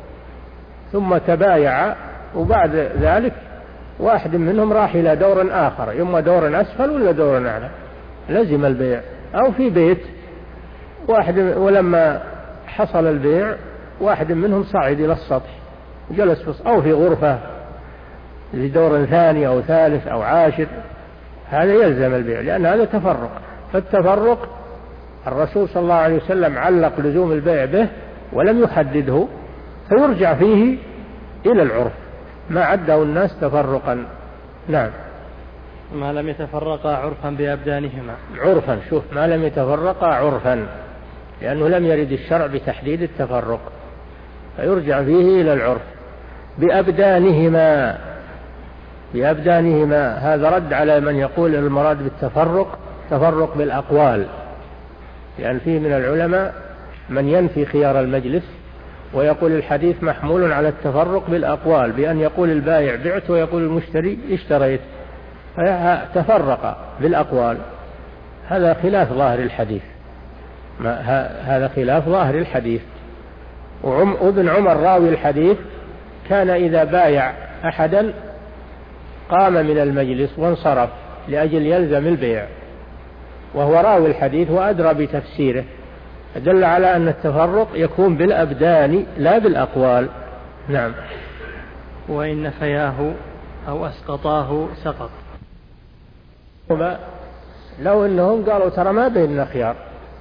ثم تبايع، وبعد ذلك واحد منهم راح إلى دور آخر، إما دور أسفل ولا دور أعلى، لزم البيع. أو في بيت واحد، ولما حصل البيع واحد منهم صعد إلى السطح جلس في، أو في غرفة في دور ثاني أو ثالث أو عاشر، هذا يلزم البيع لأن هذا تفرق. فالتفرق الرسول صلى الله عليه وسلم علق لزوم البيع به ولم يحدده، فيرجع فيه إلى العرف، ما عده الناس تفرقا. نعم. ما لم يتفرقا عرفا بأبدانهما. عرفا، شوف، ما لم يتفرقا عرفا، لأنه لم يرد الشرع بتحديد التفرق، فيرجع فيه إلى العرف. بأبدانهما، بأبدانهما هذا رد على من يقول المراد بالتفرق تفرق بالأقوال، لأن فيه من العلماء من ينفي خيار المجلس ويقول الحديث محمول على التفرق بالأقوال، بأن يقول البائع بعت ويقول المشتري اشتريت، فتفرق بالأقوال. هذا خلاف ظاهر الحديث، ما هذا خلاف ظاهر الحديث. وابن عمر راوي الحديث كان إذا بايع أحدا قام من المجلس وانصرف لأجل يلزم البيع، وهو راوي الحديث وأدرى بتفسيره، دل على أن التفرق يكون بالأبدان لا بالأقوال. نعم. وإن نفياه أو أسقطاه سقط. لو أنهم قالوا ترى ما بيننا خيار،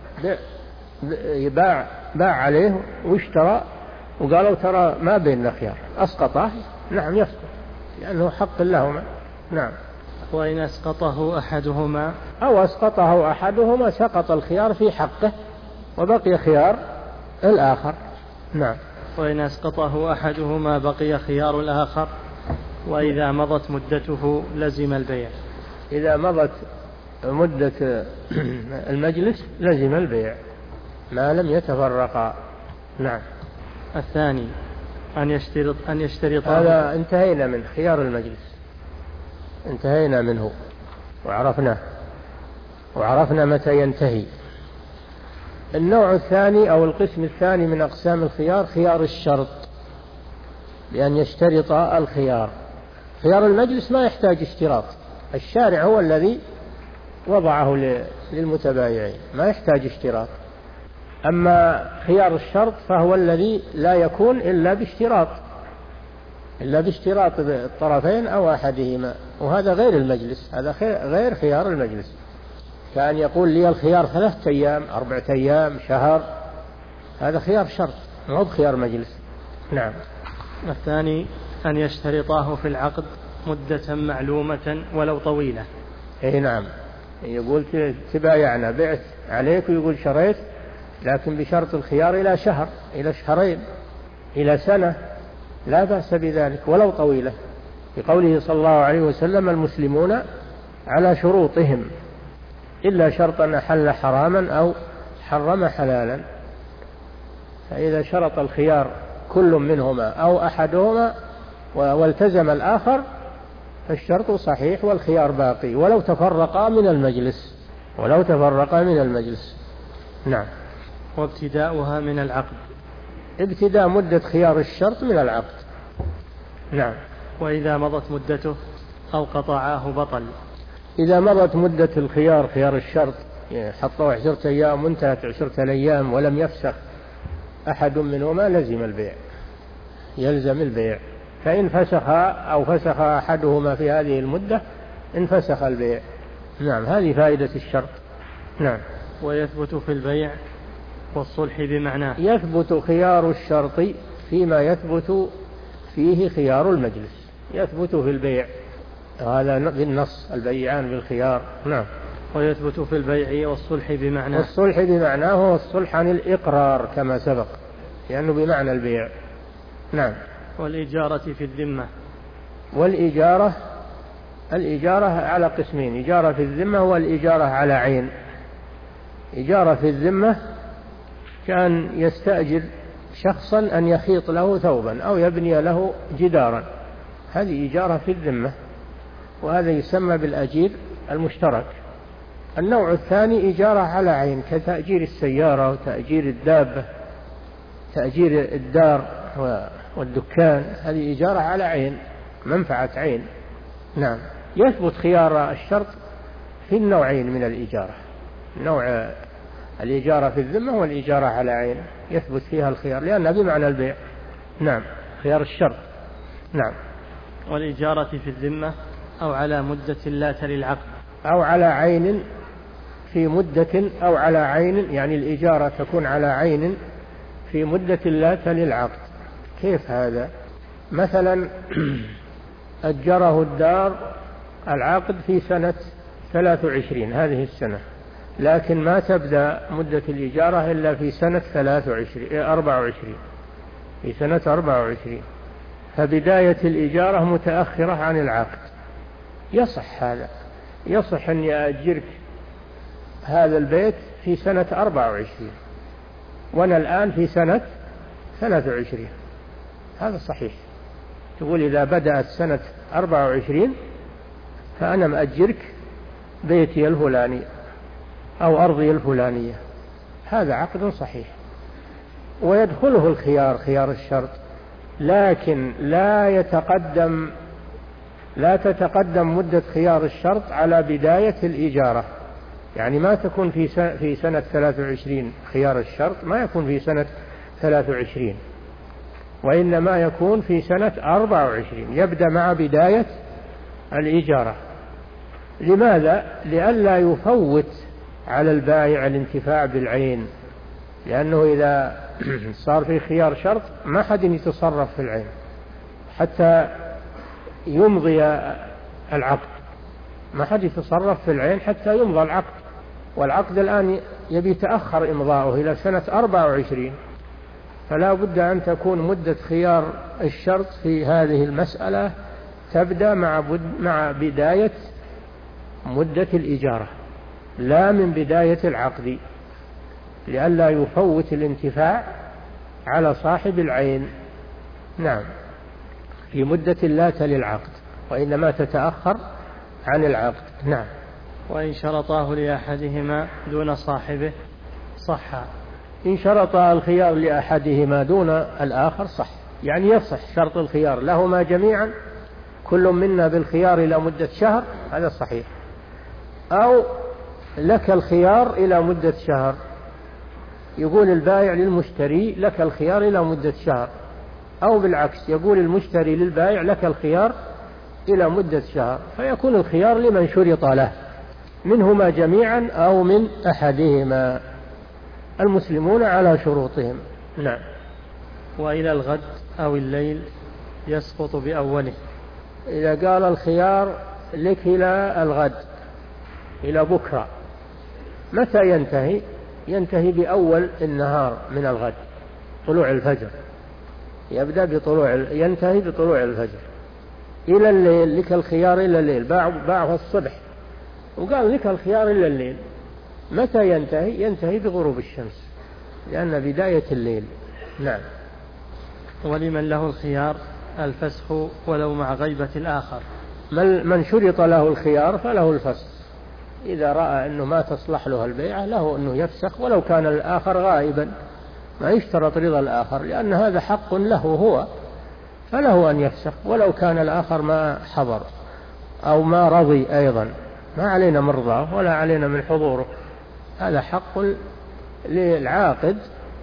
باع باع عليه واشترى وقالوا ترى ما بيننا خيار، أسقطه، نعم يسقط لأنه حق لهما. نعم. وإن أسقطه أحدهما أو أسقطه أحدهما سقط الخيار في حقه وبقي خيار الآخر. نعم. وإن أسقطه أحدهما بقي خيار الآخر. وإذا مضت مدته لزم البيع. إذا مضت مدة المجلس لزم البيع ما لم يتفرقا. نعم. الثاني أن يشترط أن يشترط هذا انتهينا من خيار المجلس، انتهينا منه وعرفنا وعرفنا متى ينتهي. النوع الثاني أو القسم الثاني من أقسام الخيار خيار الشرط، بأن يشترط الخيار. خيار المجلس ما يحتاج اشتراط، الشارع هو الذي وضعه للمتبايعين، ما يحتاج اشتراط. أما خيار الشرط فهو الذي لا يكون إلا باشتراط، إلا باشتراط الطرفين أو أحدهما، وهذا غير المجلس، هذا غير خيار المجلس. كان يقول لي الخيار ثلاثة أيام، أربعة أيام، شهر، هذا خيار شرط، مو بخيار مجلس. نعم. الثاني أن يشترطاه في العقد مدة معلومة ولو طويلة. إيه نعم، يقول تبايعنا، بعت عليك، ويقول شريت، لكن بشرط الخيار إلى شهر، إلى شهرين، إلى سنة، لا بأس بذلك ولو طويلة، بقوله صلى الله عليه وسلم: المسلمون على شروطهم إلا شرطا أحل حراما أو حرم حلالا. فإذا شرط الخيار كل منهما أو أحدهما والتزم الآخر فالشرط صحيح والخيار باقي ولو تفرقا من المجلس، ولو تفرقا من المجلس. نعم. وابتداؤها من العقد، ابتداء مدة خيار الشرط من العقد. نعم. وإذا مضت مدته أو قطعاه بطل. إذا مضت مدة الخيار خيار الشرط، حطوا عشرة أيام وانتهت عشرة الأيام ولم يفسخ أحد منهما لزم البيع، يلزم البيع. فإن فسخ أو فسخ أحدهما في هذه المدة انفسخ البيع. نعم، هذه فائدة الشرط. نعم. ويثبت في البيع والصلح بمعناه. يثبت خيار الشرط فيما يثبت فيه خيار المجلس، يثبت في البيع، هذا بالنص، البيعان بالخيار. نعم. ويثبت في البيع والصلح بمعناه. والصلح بمعناه هو الصلح عن الإقرار كما سبق، لأنه بمعنى البيع. نعم. والإجارة في الذمة. والإجارة، الإجارة على قسمين: إجارة في الذمة والإجارة على عين. إجارة في الذمة كان يستأجر شخصا أن يخيط له ثوبا أو يبني له جدارا، هذه إجارة في الذمة، وهذا يسمى بالأجير المشترك. النوع الثاني إجارة على عين، كتأجير السيارة وتأجير الدابة، تأجير الدار والدكان، هذه إجارة على عين، منفعة عين. نعم. يثبت خيار الشرط في النوعين من الإجارة، نوع الإجارة في الذمة والإجارة على عين يثبت فيها الخيار لأنها بمعنى البيع. نعم، خيار الشرط. نعم. والإجارة في الذمة أو على مدة لا تلي العقد. أو على عين في مدة، أو على عين يعني الإجارة تكون على عين في مدة لا تلي العقد. كيف هذا؟ مثلا أجره الدار العقد في سنة ثلاث وعشرين، هذه السنة، لكن ما تبدأ مدة الإجارة إلا في سنة ثلاث وعشرين أربع وعشرين، في سنة أربع وعشرين، فبداية الإجارة متأخرة عن العقد. يصح هذا، يصح أن يأجرك هذا البيت في سنة أربع وعشرين وأنا الآن في سنة ثلاث وعشرين، هذا صحيح. تقول إذا بدأت سنة أربع وعشرين فأنا مأجرك بيتي الفلاني أو أرضي الفلانية، هذا عقد صحيح ويدخله الخيار، خيار الشرط، لكن لا يتقدم لا تتقدم مدة خيار الشرط على بداية الإجارة. يعني ما تكون في سنة, في سنة ثلاث وعشرين خيار الشرط، ما يكون في سنة ثلاث وعشرين، وإنما يكون في سنة أربع وعشرين، يبدأ مع بداية الإجارة. لماذا؟ لئلا يفوت على البائع الانتفاع بالعين، لأنه إذا صار في خيار شرط ما حد يتصرف في العين حتى يمضي العقد، ما حد يتصرف في العين حتى يمضى العقد، والعقد الآن يبي تأخر إمضاؤه إلى سنة أربع وعشرين، فلا بد أن تكون مدة خيار الشرط في هذه المسألة تبدأ مع, مع بداية مدة الإجارة لا من بداية العقد، لئلا يفوت الانتفاع على صاحب العين. نعم، في مدة لا تلي العقد، وإنما تتأخر عن العقد. نعم. وإن شرطاه لأحدهما دون صاحبه صح إن شرط الخيار لأحدهما دون الآخر صح، يعني يصح شرط الخيار لهما جميعا، كل منا بالخيار إلى مدة شهر، هذا صحيح. أو لك الخيار إلى مدة شهر، يقول البائع للمشتري لك الخيار إلى مدة شهر، أو بالعكس يقول المشتري للبائع لك الخيار إلى مدة شهر، فيكون الخيار لمن شرط له منهما جميعا أو من أحدهما، المسلمون على شروطهم. نعم. وإلى الغد أو الليل يسقط بأوله. إذا قال الخيار لك إلى الغد، إلى بكرة، متى ينتهي؟ ينتهي بأول النهار من الغد، طلوع الفجر، يبدأ بطلوع ينتهي بطلوع الفجر. إلى الليل لك الخيار إلى الليل، باعه الصبح وقال لك الخيار إلى الليل، متى ينتهي؟ ينتهي بغروب الشمس، لأن بداية الليل. نعم. ولمن له الخيار الفسخ ولو مع غيبة الآخر. من شرط له الخيار فله الفسخ، إذا رأى أنه ما تصلح له البيعة له أنه يفسخ ولو كان الآخر غائبا، ما يشترط رضا الآخر، لأن هذا حق له هو، فله أن يفسخ ولو كان الآخر ما حضر أو ما رضي أيضا، ما علينا من رضاه ولا علينا من حضوره، هذا حق للعاقد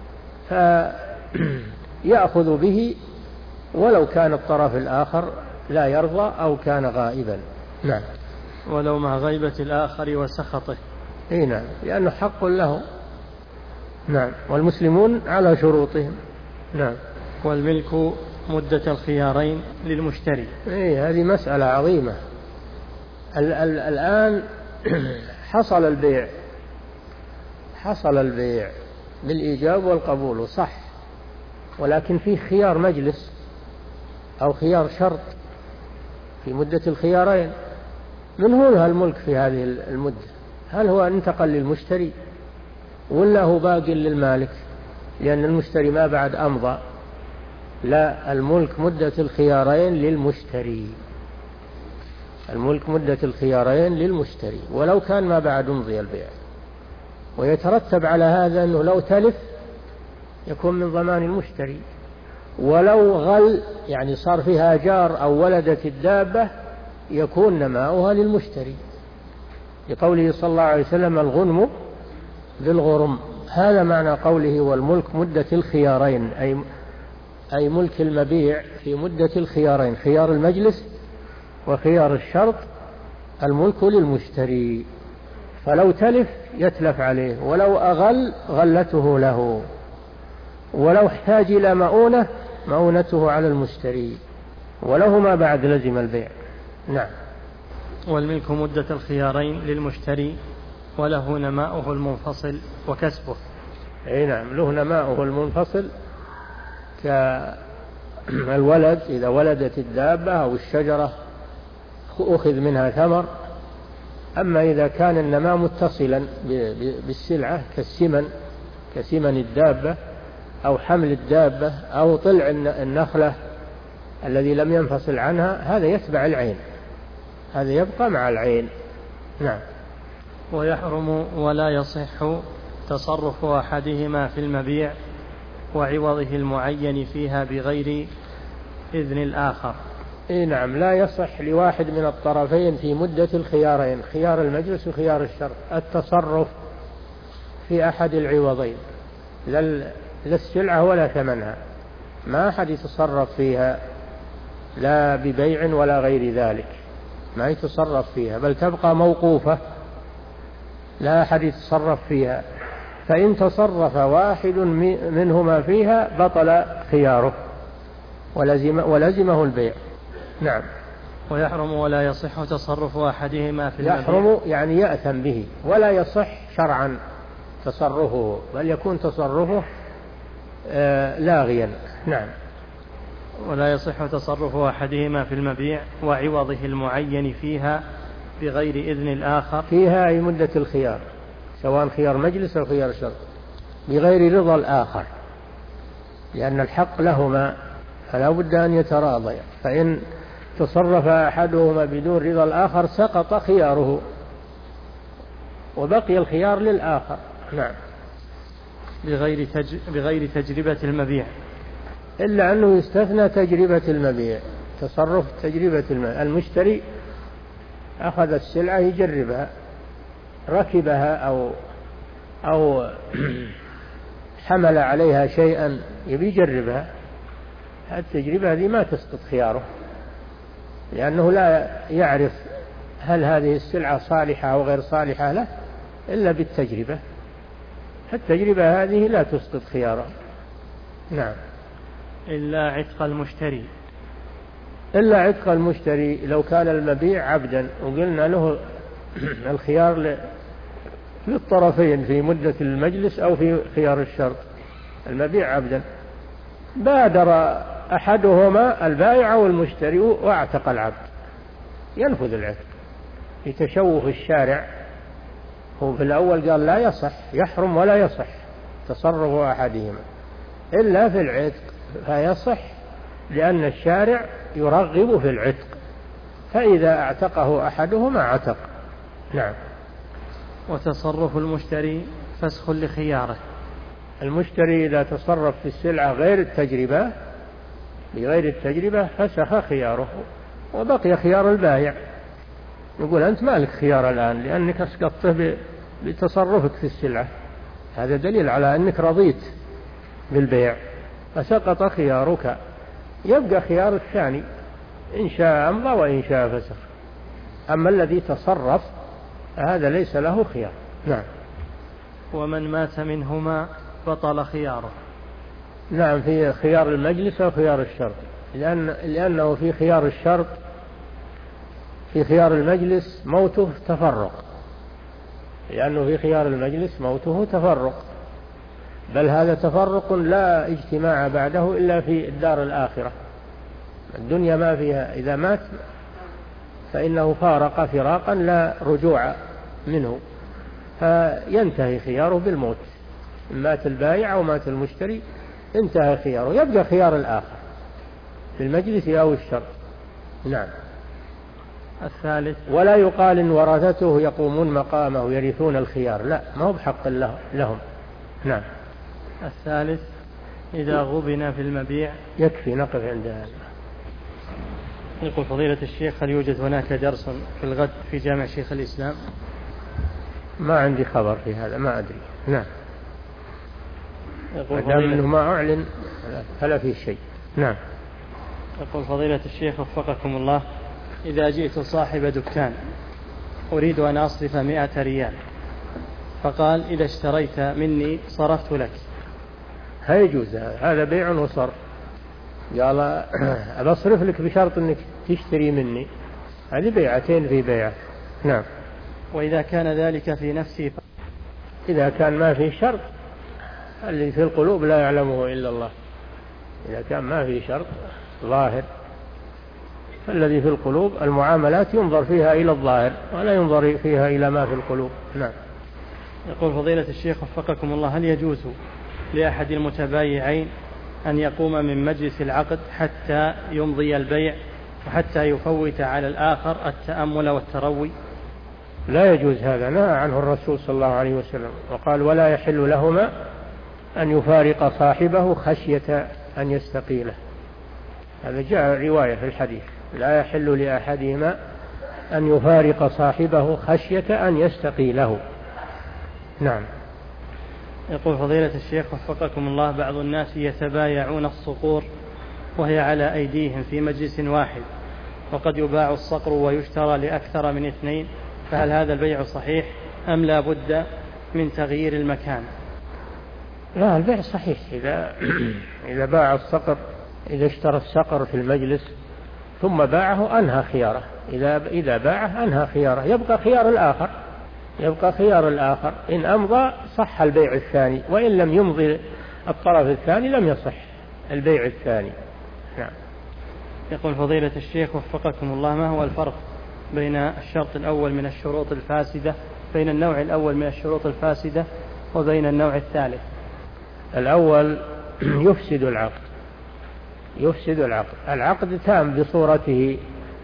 فيأخذ به ولو كان الطرف الآخر لا يرضى أو كان غائبا. نعم. ولو مع غيبة الآخر وسخطه. اي نعم، لأنه حق له. نعم. والمسلمون على شروطهم. نعم. والملك مدة الخيارين للمشتري. اي هذه مسألة عظيمة. ال ال الآن حصل البيع، حصل البيع بالإيجاب والقبول وصح، ولكن فيه خيار مجلس أو خيار شرط في مدة الخيارين. من هو له الملك في هذه المدة؟ هل هو انتقل للمشتري ولا هو باقي للمالك؟ لأن المشتري ما بعد أمضى. لا، الملك مدة الخيارين للمشتري، الملك مدة الخيارين للمشتري ولو كان ما بعد أمضي البيع. ويترتب على هذا أنه لو تلف يكون من ضمان المشتري، ولو غل يعني صار فيها جار أو ولدت الدابة يكون نماؤها للمشتري، لقوله صلى الله عليه وسلم الغنم بالغرم. هذا معنى قوله والملك مدة الخيارين، أي أي ملك المبيع في مدة الخيارين، خيار المجلس وخيار الشرط، الملك للمشتري، فلو تلف يتلف عليه، ولو أغل غلته له، ولو احتاج إلى مؤونة مؤونته على المشتري، وله ما بعد لزم البيع. نعم. والملك مدة الخيارين للمشتري وله نماؤه المنفصل وكسبه. أي نعم، له نماؤه المنفصل كالولد، إذا ولدت الدابة أو الشجرة أخذ منها ثمر. أما إذا كان النماء متصلا بالسلعة كالسمن، كسمن الدابة أو حمل الدابة أو طلع النخلة الذي لم ينفصل عنها، هذا يتبع العين، هذا يبقى مع العين. نعم. ويحرم ولا يصح تصرف أحدهما في المبيع وعوضه المعين فيها بغير إذن الآخر. إيه نعم، لا يصح لواحد من الطرفين في مدة الخيارين، خيار المجلس وخيار الشرط، التصرف في أحد العوضين، لا السلعة ولا ثمنها، ما أحد يتصرف فيها لا ببيع ولا غير ذلك، ما يتصرف فيها، بل تبقى موقوفة لا أحد يتصرف فيها. فإن تصرف واحد منهما فيها بطل خياره ولزم ولزمه البيع. نعم. ويحرم ولا يصح تصرف أحدهما في المبيع. يحرم يعني يأثم به، ولا يصح شرعا تصرفه، بل يكون تصرفه آه لاغيا. نعم. ولا يصح تصرف أحدهما في المبيع وعوضه المعين فيها بغير إذن الآخر. فيها أي مدة الخيار، سواء خيار مجلس أو خيار شرط، بغير رضا الآخر، لأن الحق لهما فلا بد أن يتراضيا، فإن تصرف أحدهما بدون رضا الآخر سقط خياره وبقي الخيار للآخر. نعم. بغير, تج... بغير تجربة المبيع، إلا أنه يستثنى تجربة المبيع، تصرف تجربة المبيع. المشتري أخذ السلعة يجربها، ركبها أو أو حمل عليها شيئا يبي يجربها، التجربة هذه ما تسقط خياره، لأنه لا يعرف هل هذه السلعة صالحة أو غير صالحة له إلا بالتجربة، التجربة هذه لا تسقط خياره. نعم. إلا عتق المشتري، إلا عتق المشتري لو كان المبيع عبدا وقلنا له الخيار للطرفين في مدة المجلس أو في خيار الشرط، المبيع عبدا، بادر أحدهما البائع والمشتري واعتق العبد، ينفذ العتق لتشوف الشارع. هو في الأول قال لا يصح، يحرم ولا يصح تصرف أحدهما، إلا في العتق فيصح، لأن الشارع يرغب في العتق، فإذا اعتقه أحدهما عتق. نعم. وتصرف المشتري فسخ لخياره، المشتري إذا تصرف في السلعة غير التجربة بغير التجربة فسخ خياره، وبقي خيار البائع، يقول أنت مالك خيار الآن لأنك أسقطته بتصرفك في السلعة، هذا دليل على أنك رضيت بالبيع فسقط خيارك، يبقى خيار الثاني إن شاء أمضى وإن شاء فسخ. أما الذي تصرف هذا ليس له خيار. نعم. ومن مات منهما بطل خياره. نعم، في خيار المجلس وخيار الشرط، لأن لأنه في خيار الشرط في خيار المجلس موته تفرق، لأنه في خيار المجلس موته تفرق، بل هذا تفرق لا اجتماع بعده إلا في الدار الآخرة، الدنيا ما فيها، إذا مات فإنه فارق فراقا لا رجوع منه، فينتهي خياره بالموت، مات البائع أو مات المشتري انتهى خياره، يبقى خيار الآخر في المجلس أو الشرط. نعم. الثالث، ولا يقال إن ورثته يقومون مقامه يرثون الخيار، لا، ما هو بحق لهم. نعم. الثالث، إذا غبن في المبيع. يكفي نقف عند هذا. يقول فضيلة الشيخ هل يوجد هناك درس في الغد في جامع شيخ الإسلام؟ ما عندي خبر في هذا، ما أدري. نعم. يقول ما دام أنه ما أعلن فلا في شيء. نعم. يقول فضيلة الشيخ وفقكم الله، إذا جئت صاحب دكان أريد أن أصرف مئة ريال، فقال إذا اشتريت مني صرفت لك، هيجوز، هذا بيع وصرف، قال أصرف لك بشرط أنك تشتري مني، هذه بيعتين في بيعة. نعم. وإذا كان ذلك في نفسي، إذا كان ما في شرط، الذي في القلوب لا يعلمه إلا الله، إذا كان ما في شرط ظاهر، فالذي في القلوب المعاملات ينظر فيها إلى الظاهر ولا ينظر فيها إلى ما في القلوب. نعم. يقول فضيلة الشيخ وفقكم الله، هل يجوز لأحد المتبايعين أن يقوم من مجلس العقد حتى يمضي البيع وحتى يفوت على الآخر التأمل والتروي؟ لا يجوز هذا، نهى عنه الرسول صلى الله عليه وسلم، وقال ولا يحل لهما أن يفارق صاحبه خشية أن يستقيله، هذا جاء رواية في الحديث، لا يحل لأحدهما أن يفارق صاحبه خشية أن يستقيله. نعم. يقول فضيلة الشيخ وفقكم الله، بعض الناس يتبايعون الصقور وهي على أيديهم في مجلس واحد، وقد يباع الصقر ويشترى لأكثر من اثنين، فهل هذا البيع صحيح أم لا بد من تغيير المكان؟ لا، البيع صحيح، إذا إذا باع الصقر، إذا اشترى الصقر في المجلس ثم باعه أنهى خياره، إذا إذا باعه أنهى خياره، يبقى خيار الآخر، يبقى خيار الآخر، إن أمضى صح البيع الثاني، وإن لم يمضي الطرف الثاني لم يصح البيع الثاني. نعم. يقول فضيلة الشيخ وفقكم الله، ما هو الفرق بين الشرط الأول من الشروط الفاسدة بين النوع الأول من الشروط الفاسدة وبين النوع الثالث؟ الأول يفسد العقد، يفسد العقد، العقد تام بصورته،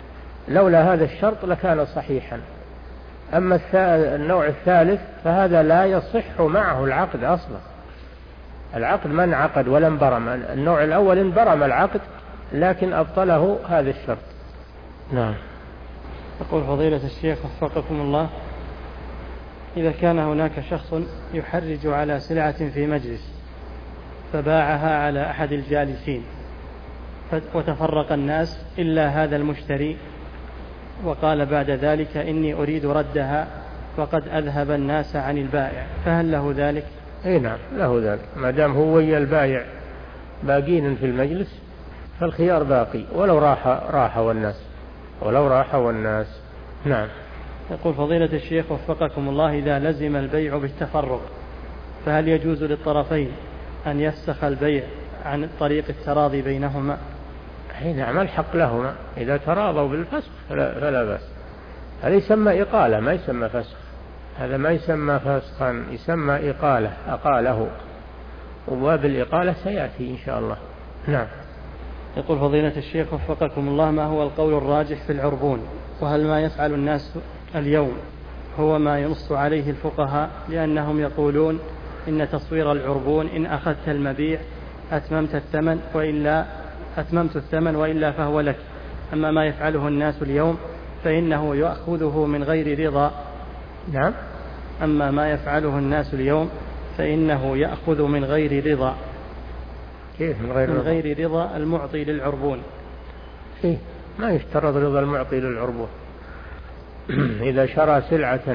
لولا هذا الشرط لكان صحيحا. أما النوع الثالث فهذا لا يصح معه العقد أصلا، العقد ما انعقد ولا انبرم. النوع الأول انبرم العقد لكن أبطله هذا الشرط. نعم. يقول فضيلة الشيخ وفقكم الله: إذا كان هناك شخص يحرج على سلعة في مجلس فباعها على أحد الجالسين وتفرق الناس إلا هذا المشتري، وقال بعد ذلك إني أريد ردها وقد أذهب الناس عن البائع، فهل له ذلك؟ أي نعم له ذلك، ما دام هو ويا البائع باقين في المجلس فالخيار باقي ولو راح راح والناس ولو راح والناس. نعم. يقول فضيلة الشيخ وفقكم الله: إذا لزم البيع بالتفرق فهل يجوز للطرفين أن يفسخ البيع عن طريق التراضي بينهما؟ أي نعم الحق لهما، إذا تراضوا بالفسخ فلا, فلا بأس. هذا يسمى إقالة ما يسمى فسخ، هذا ما يسمى فسخا، يسمى إقالة، أقاله، وباب الإقالة سيأتي إن شاء الله. نعم. يقول فضيلة الشيخ وفقكم الله: ما هو القول الراجح في العربون؟ وهل ما يفعل الناس اليوم هو ما ينص عليه الفقهاء؟ لأنهم يقولون إن تصوير العربون إن أخذت المبيع أتممت الثمن وإلا أتممت الثمن وإلا فهو لك، أما ما يفعله الناس اليوم فإنه يأخذه من غير رضا. نعم. أما ما يفعله الناس اليوم فإنه يأخذ من غير رضا. كيف من غير رضا؟ من غير رضا المعطي للعربون. إيه ما يشترط رضا المعطي للعربون. إذا شرى سلعة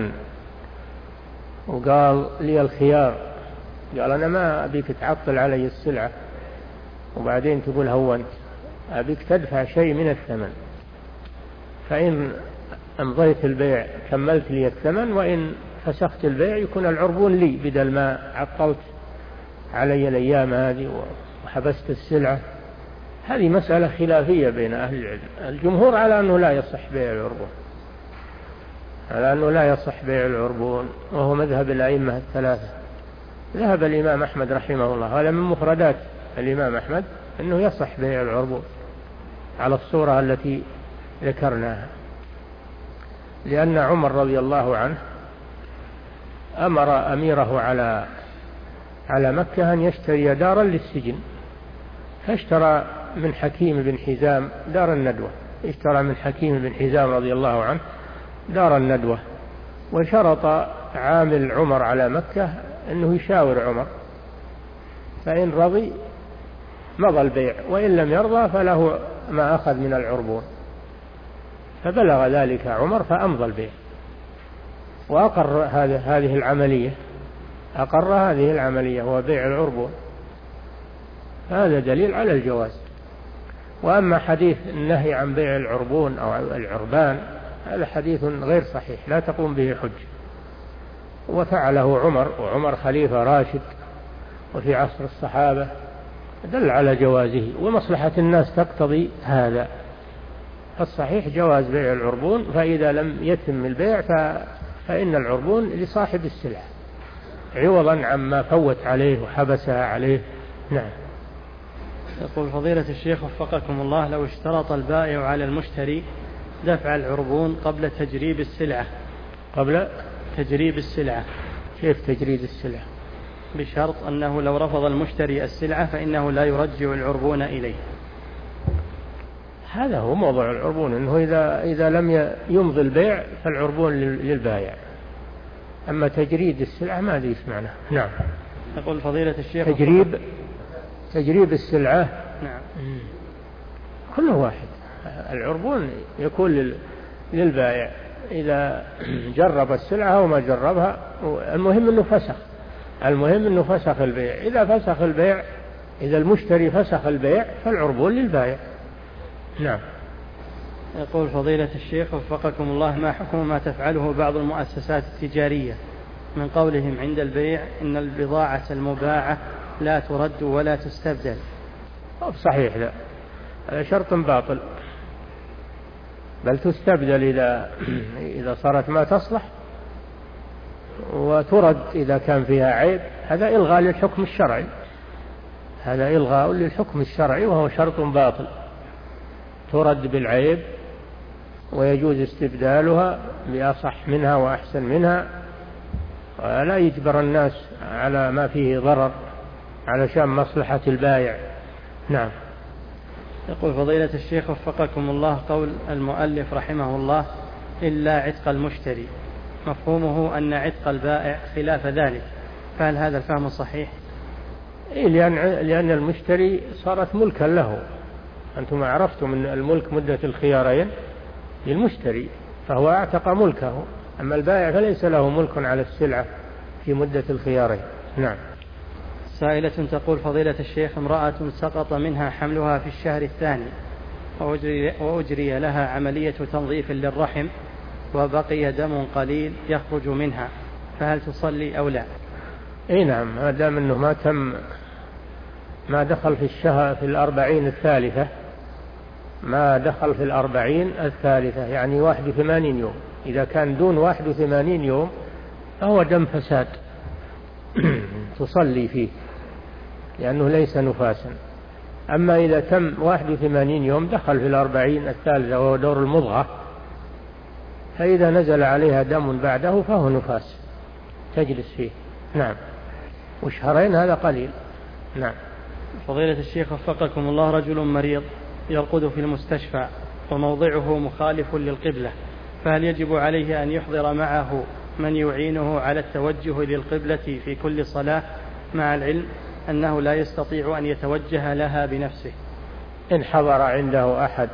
وقال لي الخيار، قال أنا ما أبيك تعطل علي السلعة، وبعدين تقول هونت، أبيك تدفع شيء من الثمن، فإن أمضيت البيع كملت لي الثمن، وإن فسخت البيع يكون العربون لي بدل ما عطلت علي الأيام هذه وحبست السلعة. هذه مسألة خلافية بين أهل العلم. الجمهور على أنه لا يصح بيع العربون، على أنه لا يصح بيع العربون، وهو مذهب الأئمة الثلاثة. ذهب الإمام أحمد رحمه الله، هذا من مفردات الإمام أحمد، أنه يصح بيع العربون على الصورة التي ذكرناها، لأن عمر رضي الله عنه أمر أميره على على مكة أن يشتري دارا للسجن، فاشترى من حكيم بن حزام دار الندوة، اشترى من حكيم بن حزام رضي الله عنه دار الندوة، وشرط عامل عمر على مكة أنه يشاور عمر، فإن رضي مضى البيع، وإن لم يرضى فله ما أخذ من العربون. فبلغ ذلك عمر فأمضى البيع وأقر هذه العملية، أقر هذه العملية هو بيع العربون. هذا دليل على الجواز. وأما حديث النهي عن بيع العربون أو العربان هذا حديث غير صحيح لا تقوم به حج، وفعله عمر، وعمر خليفة راشد وفي عصر الصحابة، دل على جوازه، ومصلحة الناس تقتضي هذا. الصحيح جواز بيع العربون، فإذا لم يتم البيع فإن العربون لصاحب السلعة عوضا عما فوت عليه وحبسها عليه. نعم. يقول فضيلة الشيخ وفقكم الله: لو اشترط البائع على المشتري دفع العربون قبل تجريب السلعة. قبل تجريب السلعة. كيف تجريد السلعة؟ بشرط أنه لو رفض المشتري السلعة فإنه لا يرجع العربون إليه. هذا هو موضوع العربون، أنه إذا إذا لم يمضي البيع فالعربون للبائع، أما تجريد السلعة ما أدري إيش معناه. نعم. يقول فضيلة الشيخ: تجريب تجريب السلعة. نعم. كله واحد. العربون يكون للبائع إذا جرب السلعة أو ما جربها، المهم أنه فسخ، المهم أنه فسخ البيع. إذا فسخ البيع، إذا المشتري فسخ البيع فالعربون للبائع. نعم. يقول فضيلة الشيخ وفقكم الله: ما حكم ما تفعله بعض المؤسسات التجارية من قولهم عند البيع إن البضاعة المباعة لا ترد ولا تستبدل؟ صحيح، لا، هذا شرط باطل، بل تستبدل إذا إذا صارت ما تصلح، وترد إذا كان فيها عيب. هذا إلغاء للحكم الشرعي، هذا إلغاء للحكم الشرعي وهو شرط باطل. ترد بالعيب ويجوز استبدالها بأصح منها وأحسن منها، ولا يجبر الناس على ما فيه ضرر علشان مصلحة البائع. نعم. يقول فضيلة الشيخ وفقكم الله، قول المؤلف رحمه الله إلا عتق المشتري، مفهومه أن عتق البائع خلاف ذلك، فهل هذا الفهم صحيح؟ إيه، لأن, لأن المشتري صارت ملكا له. أنتم عرفتم أن الملك مدة الخيارين للمشتري، فهو اعتق ملكه. أما البائع فليس له ملك على السلعة في مدة الخيارين. نعم. سائلة تقول فضيلة الشيخ امرأة سقط منها حملها في الشهر الثاني وأجري, وأجري لها عملية تنظيف للرحم وبقي دم قليل يخرج منها، فهل تصلي أو لا؟ اي نعم، ما دام انه ما تم ما دخل في الشهر في الأربعين الثالثة ما دخل في الأربعين الثالثة يعني واحد وثمانين يوم. إذا كان دون واحد وثمانين يوم فهو دم فساد تصلي فيه لأنه ليس نفاسا. أما إذا تم واحد وثمانين يوم دخل في الأربعين الثالثة وهو دور المضغة، فإذا نزل عليها دم بعده فهو نفاس تجلس فيه. نعم. وشهرين هذا قليل. نعم. فضيلة الشيخ وفقكم الله، رجل مريض يرقد في المستشفى وموضعه مخالف للقبلة، فهل يجب عليه أن يحضر معه من يعينه على التوجه للقبلة في كل صلاة، مع العلم أنه لا يستطيع أن يتوجه لها بنفسه؟ إن حضر عنده أحد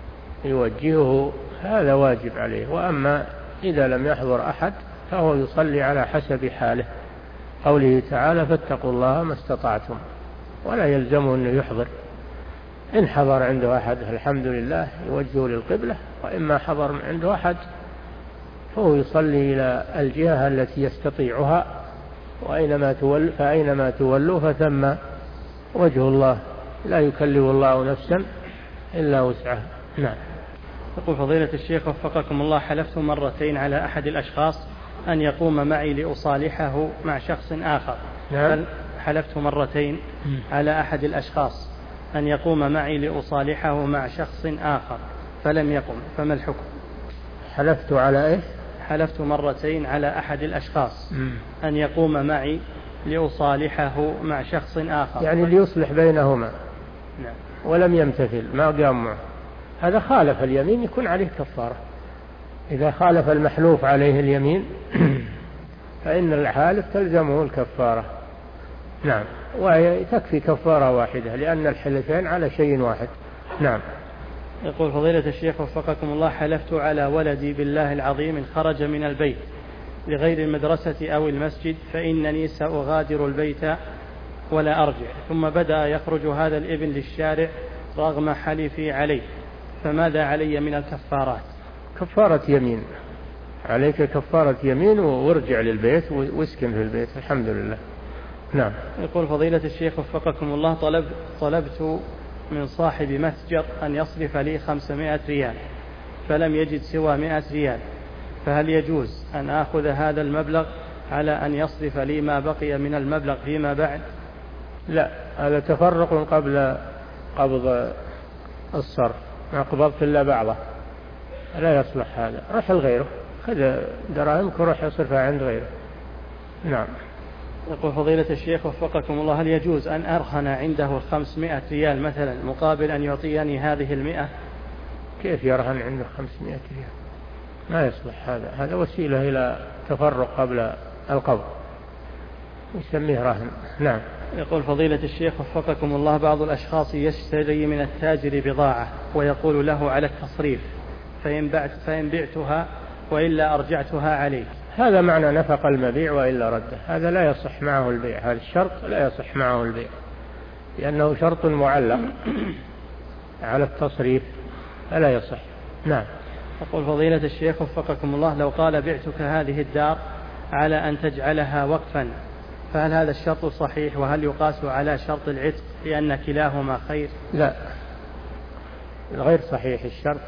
يوجهه هذا واجب عليه، وأما إذا لم يحضر أحد فهو يصلي على حسب حاله. قوله تعالى فاتقوا الله ما استطعتم، ولا يلزمه أنه يحضر. إن حضر عنده أحد الحمد لله يوجهه للقبلة، وإما حضر عنده أحد فهو يصلي إلى الجهة التي يستطيعها، وأينما تول فأينما تولوا فثم وجه الله، لا يكلف الله نفسا إلا وسعها. نعم. يقول فضيلة الشيخ وفقكم الله، حلفت مرتين على أحد الأشخاص أن يقوم معي لأصالحه مع شخص آخر. نعم. حلفت مرتين على أحد الأشخاص أن يقوم معي لأصالحه مع شخص آخر فلم يقم، فما الحكم؟ حلفت على إيش؟ حلفت مرتين على أحد الأشخاص أن يقوم معي لأصالحه مع شخص آخر، يعني ليصلح بينهما. نعم. ولم يمتثل، ما قام معه، هذا خالف اليمين، يكون عليه كفارة. إذا خالف المحلوف عليه اليمين فإن الحالف تلزمه الكفارة. نعم. وتكفي كفارة واحدة لأن الحلفين على شيء واحد. نعم. يقول فضيلة الشيخ وفقكم الله، حلفت على ولدي بالله العظيم إن خرج من البيت لغير المدرسة أو المسجد فإنني سأغادر البيت ولا أرجع، ثم بدأ يخرج هذا الابن للشارع رغم حلفي عليه، فماذا علي من الكفارات؟ كفارة يمين، عليك كفارة يمين وارجع للبيت واسكن في البيت. الحمد لله. نعم. يقول فضيلة الشيخ وفقكم الله، طلب طلبت من صاحب متجر أن يصرف لي خمسمائة ريال فلم يجد سوى مائة ريال، فهل يجوز أن آخذ هذا المبلغ على أن يصرف لي ما بقي من المبلغ فيما بعد؟ لا، هذا تفرق قبل قبض الصرف، ما قبضت إلا بعضه، لا يصلح هذا. رحل غيره، خذ دراهمك وروح يصرفها عند غيره. نعم. يقول فضيلة الشيخ وفقكم الله، هل يجوز أن أرهن عنده خمسمائة ريال مثلا مقابل أن يعطيني هذه المئة؟ كيف يرهن عنده خمسمائة ريال؟ ما يصلح هذا، هذا وسيلة إلى تفرق قبل القبض، يسميه رهن. نعم. يقول فضيلة الشيخ وفقكم الله، بعض الأشخاص يشتري من التاجر بضاعة ويقول له على التصريف فإن بعت فإن بعتها وإلا أرجعتها عليك، هذا معنى نفق المبيع وإلا رده، هذا لا يصح معه البيع، هذا الشرط لا يصح معه البيع لأنه شرط معلق على التصريف فلا يصح. نعم. يقول فضيلة الشيخ وفقكم الله، لو قال بعتك هذه الدار على أن تجعلها وقفا فهل هذا الشرط صحيح، وهل يقاس على شرط العتق لأن كلاهما خير؟ لا، غير صحيح الشرط،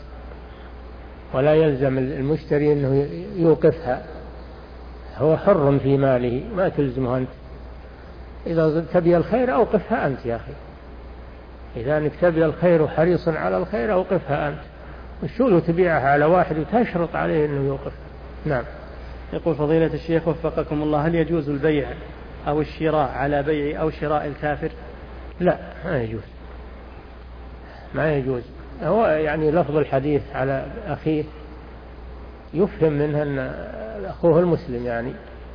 ولا يلزم المشتري أنه يوقفها، هو حر في ماله، ما تلزمه أنت. إذا تبي الخير أوقفها أنت يا أخي، إذا أنك تبي الخير وحريص على الخير أوقفها أنت، وشو تبيعها على واحد وتشرط عليه أنه يوقف. نعم. يقول فضيلة الشيخ وفقكم الله، هل يجوز البيع أو الشراء على بيع أو شراء الكافر؟ لا، ما يجوز، ما يجوز. هو يعني لفظ الحديث على أخيه يفهم منه أن أخوه المسلم يعني،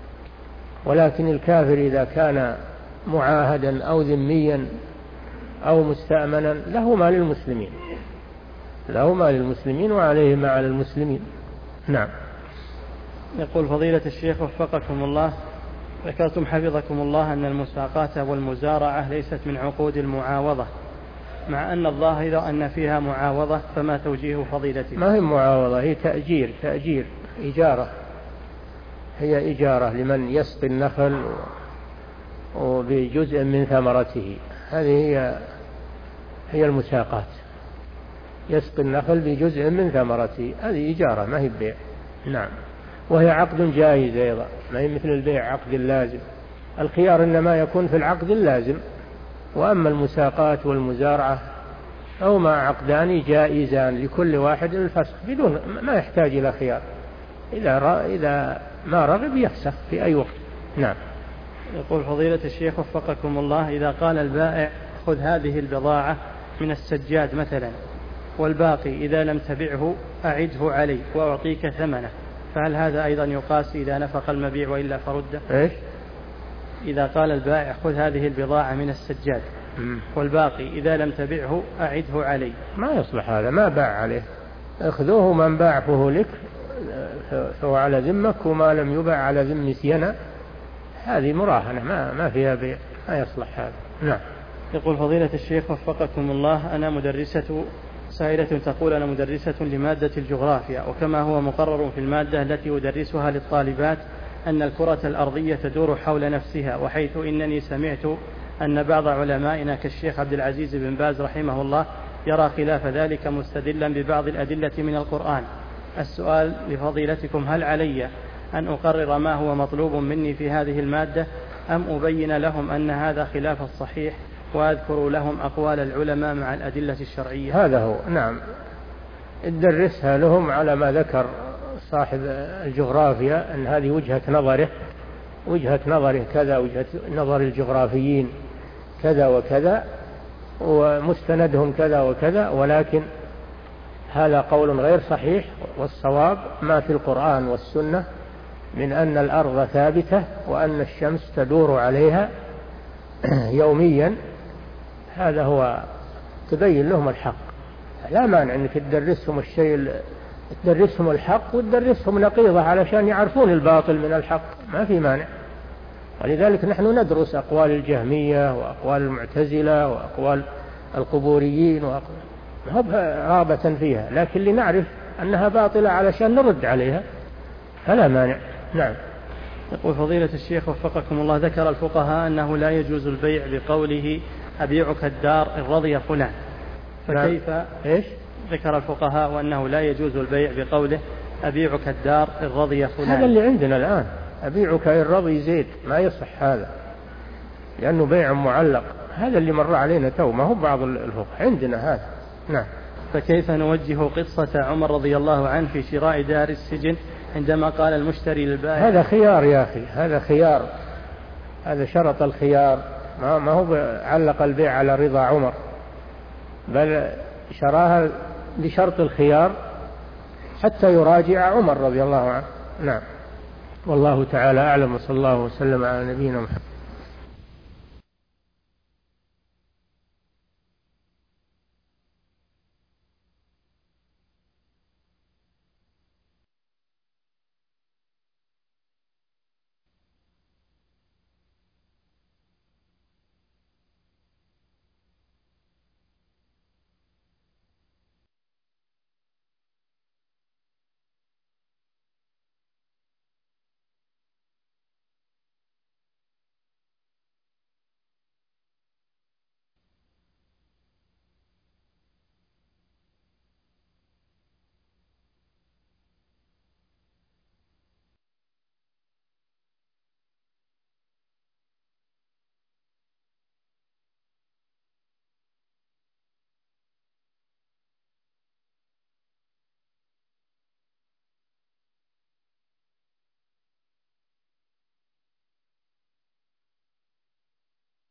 ولكن الكافر إذا كان معاهدا أو ذميا أو مستأمنا له ما للمسلمين، له ما للمسلمين وعليه ما على المسلمين. نعم. يقول فضيلة الشيخ وفقكم الله، ذكرتم حفظكم الله أن المساقات والمزارعة ليست من عقود المعاوضة، مع أن الظاهر أن فيها معاوضة، فما توجيه فضيلته؟ ما هي معاوضة، هي تأجير، تأجير إجارة، هي إجارة لمن يسقي النخل وبجزء من ثمرته، هذه هي هي المساقات، يسقي النخل بجزء من ثمرته، هذه إجارة ما هي بيع. نعم. وهي عقد جائز أيضا، ما هي مثل البيع عقد لازم، الخيار إنما يكون في العقد اللازم، وأما المساقات والمزارعة أو ما عقدان جائزان لكل واحد الفسخ بدون ما يحتاج إلى خيار، إذا إذا ما رغب يفسخ في أي وقت. نعم. يقول فضيلة الشيخ وفقكم الله، إذا قال البائع خذ هذه البضاعة من السجاد مثلا، والباقي إذا لم تبعه أعده علي وأعطيك ثمنه، فهل هذا أيضا يقاس إذا نفق المبيع وإلا فرده؟ إيش؟ إذا قال البائع خذ هذه البضاعة من السجاد والباقي إذا لم تبعه أعده علي، ما يصلح هذا، ما باع عليه، اخذوه من باع فهو لك، فهو على ذمك، وما لم يباع على ذم سينا، هذه مراهنة ما ما فيها بيع، ما يصلح هذا. نعم. يقول فضيلة الشيخ وفقكم الله، أنا مدرسة، سائلة تقول أنا مدرسة لمادة الجغرافيا، وكما هو مقرر في المادة التي أدرسها للطالبات أن الكرة الأرضية تدور حول نفسها، وحيث إنني سمعت أن بعض علمائنا كالشيخ عبد العزيز بن باز رحمه الله يرى خلاف ذلك مستدلا ببعض الأدلة من القرآن. السؤال لفضيلتكم، هل علي أن أقرر ما هو مطلوب مني في هذه المادة، أم أبين لهم أن هذا خلاف الصحيح وأذكر لهم أقوال العلماء مع الأدلة الشرعية؟ هذا هو. نعم، ادرسها لهم على ما ذكر صاحب الجغرافيا، أن هذه وجهة نظره، وجهة نظره كذا، وجهة نظر الجغرافيين كذا وكذا، ومستندهم كذا وكذا، ولكن هذا قول غير صحيح، والصواب ما في القرآن والسنة من أن الأرض ثابتة وأن الشمس تدور عليها يوميا، هذا هو تبين لهم الحق. لا مانع أنك تدرسهم الشيء، تدرسهم الحق وتدرسهم نقيضة علشان يعرفون الباطل من الحق، ما في مانع. ولذلك نحن ندرس أقوال الجهمية وأقوال المعتزلة وأقوال القبوريين، ما هو رابة فيها، لكن لنعرف أنها باطلة علشان نرد عليها، فلا مانع. نعم. يقول فضيلة الشيخ وفقكم الله، ذكر الفقهاء أنه لا يجوز البيع بقوله أبيعك الدار إن رضي فلان، فكيف؟ إيش؟ ذكر الفقهاء وأنه لا يجوز البيع بقوله أبيعك الدار إن رضي فلان. هذا اللي عندنا الآن، أبيعك إن رضي زيد، ما يصح هذا لأنه بيع معلق، هذا اللي مر علينا تو، ما هو بعض الفقهاء عندنا هذا. نعم. فكيف نوجه قصة عمر رضي الله عنه في شراء دار السجن عندما قال المشتري للبائع؟ هذا خيار يا أخي، هذا خيار، هذا شرط الخيار، ما ما هو علق البيع على رضا عمر، بل شراها بشرط الخيار حتى يراجع عمر رضي الله عنه. نعم. والله تعالى أعلم، وصلى الله وسلم على نبينا محمد.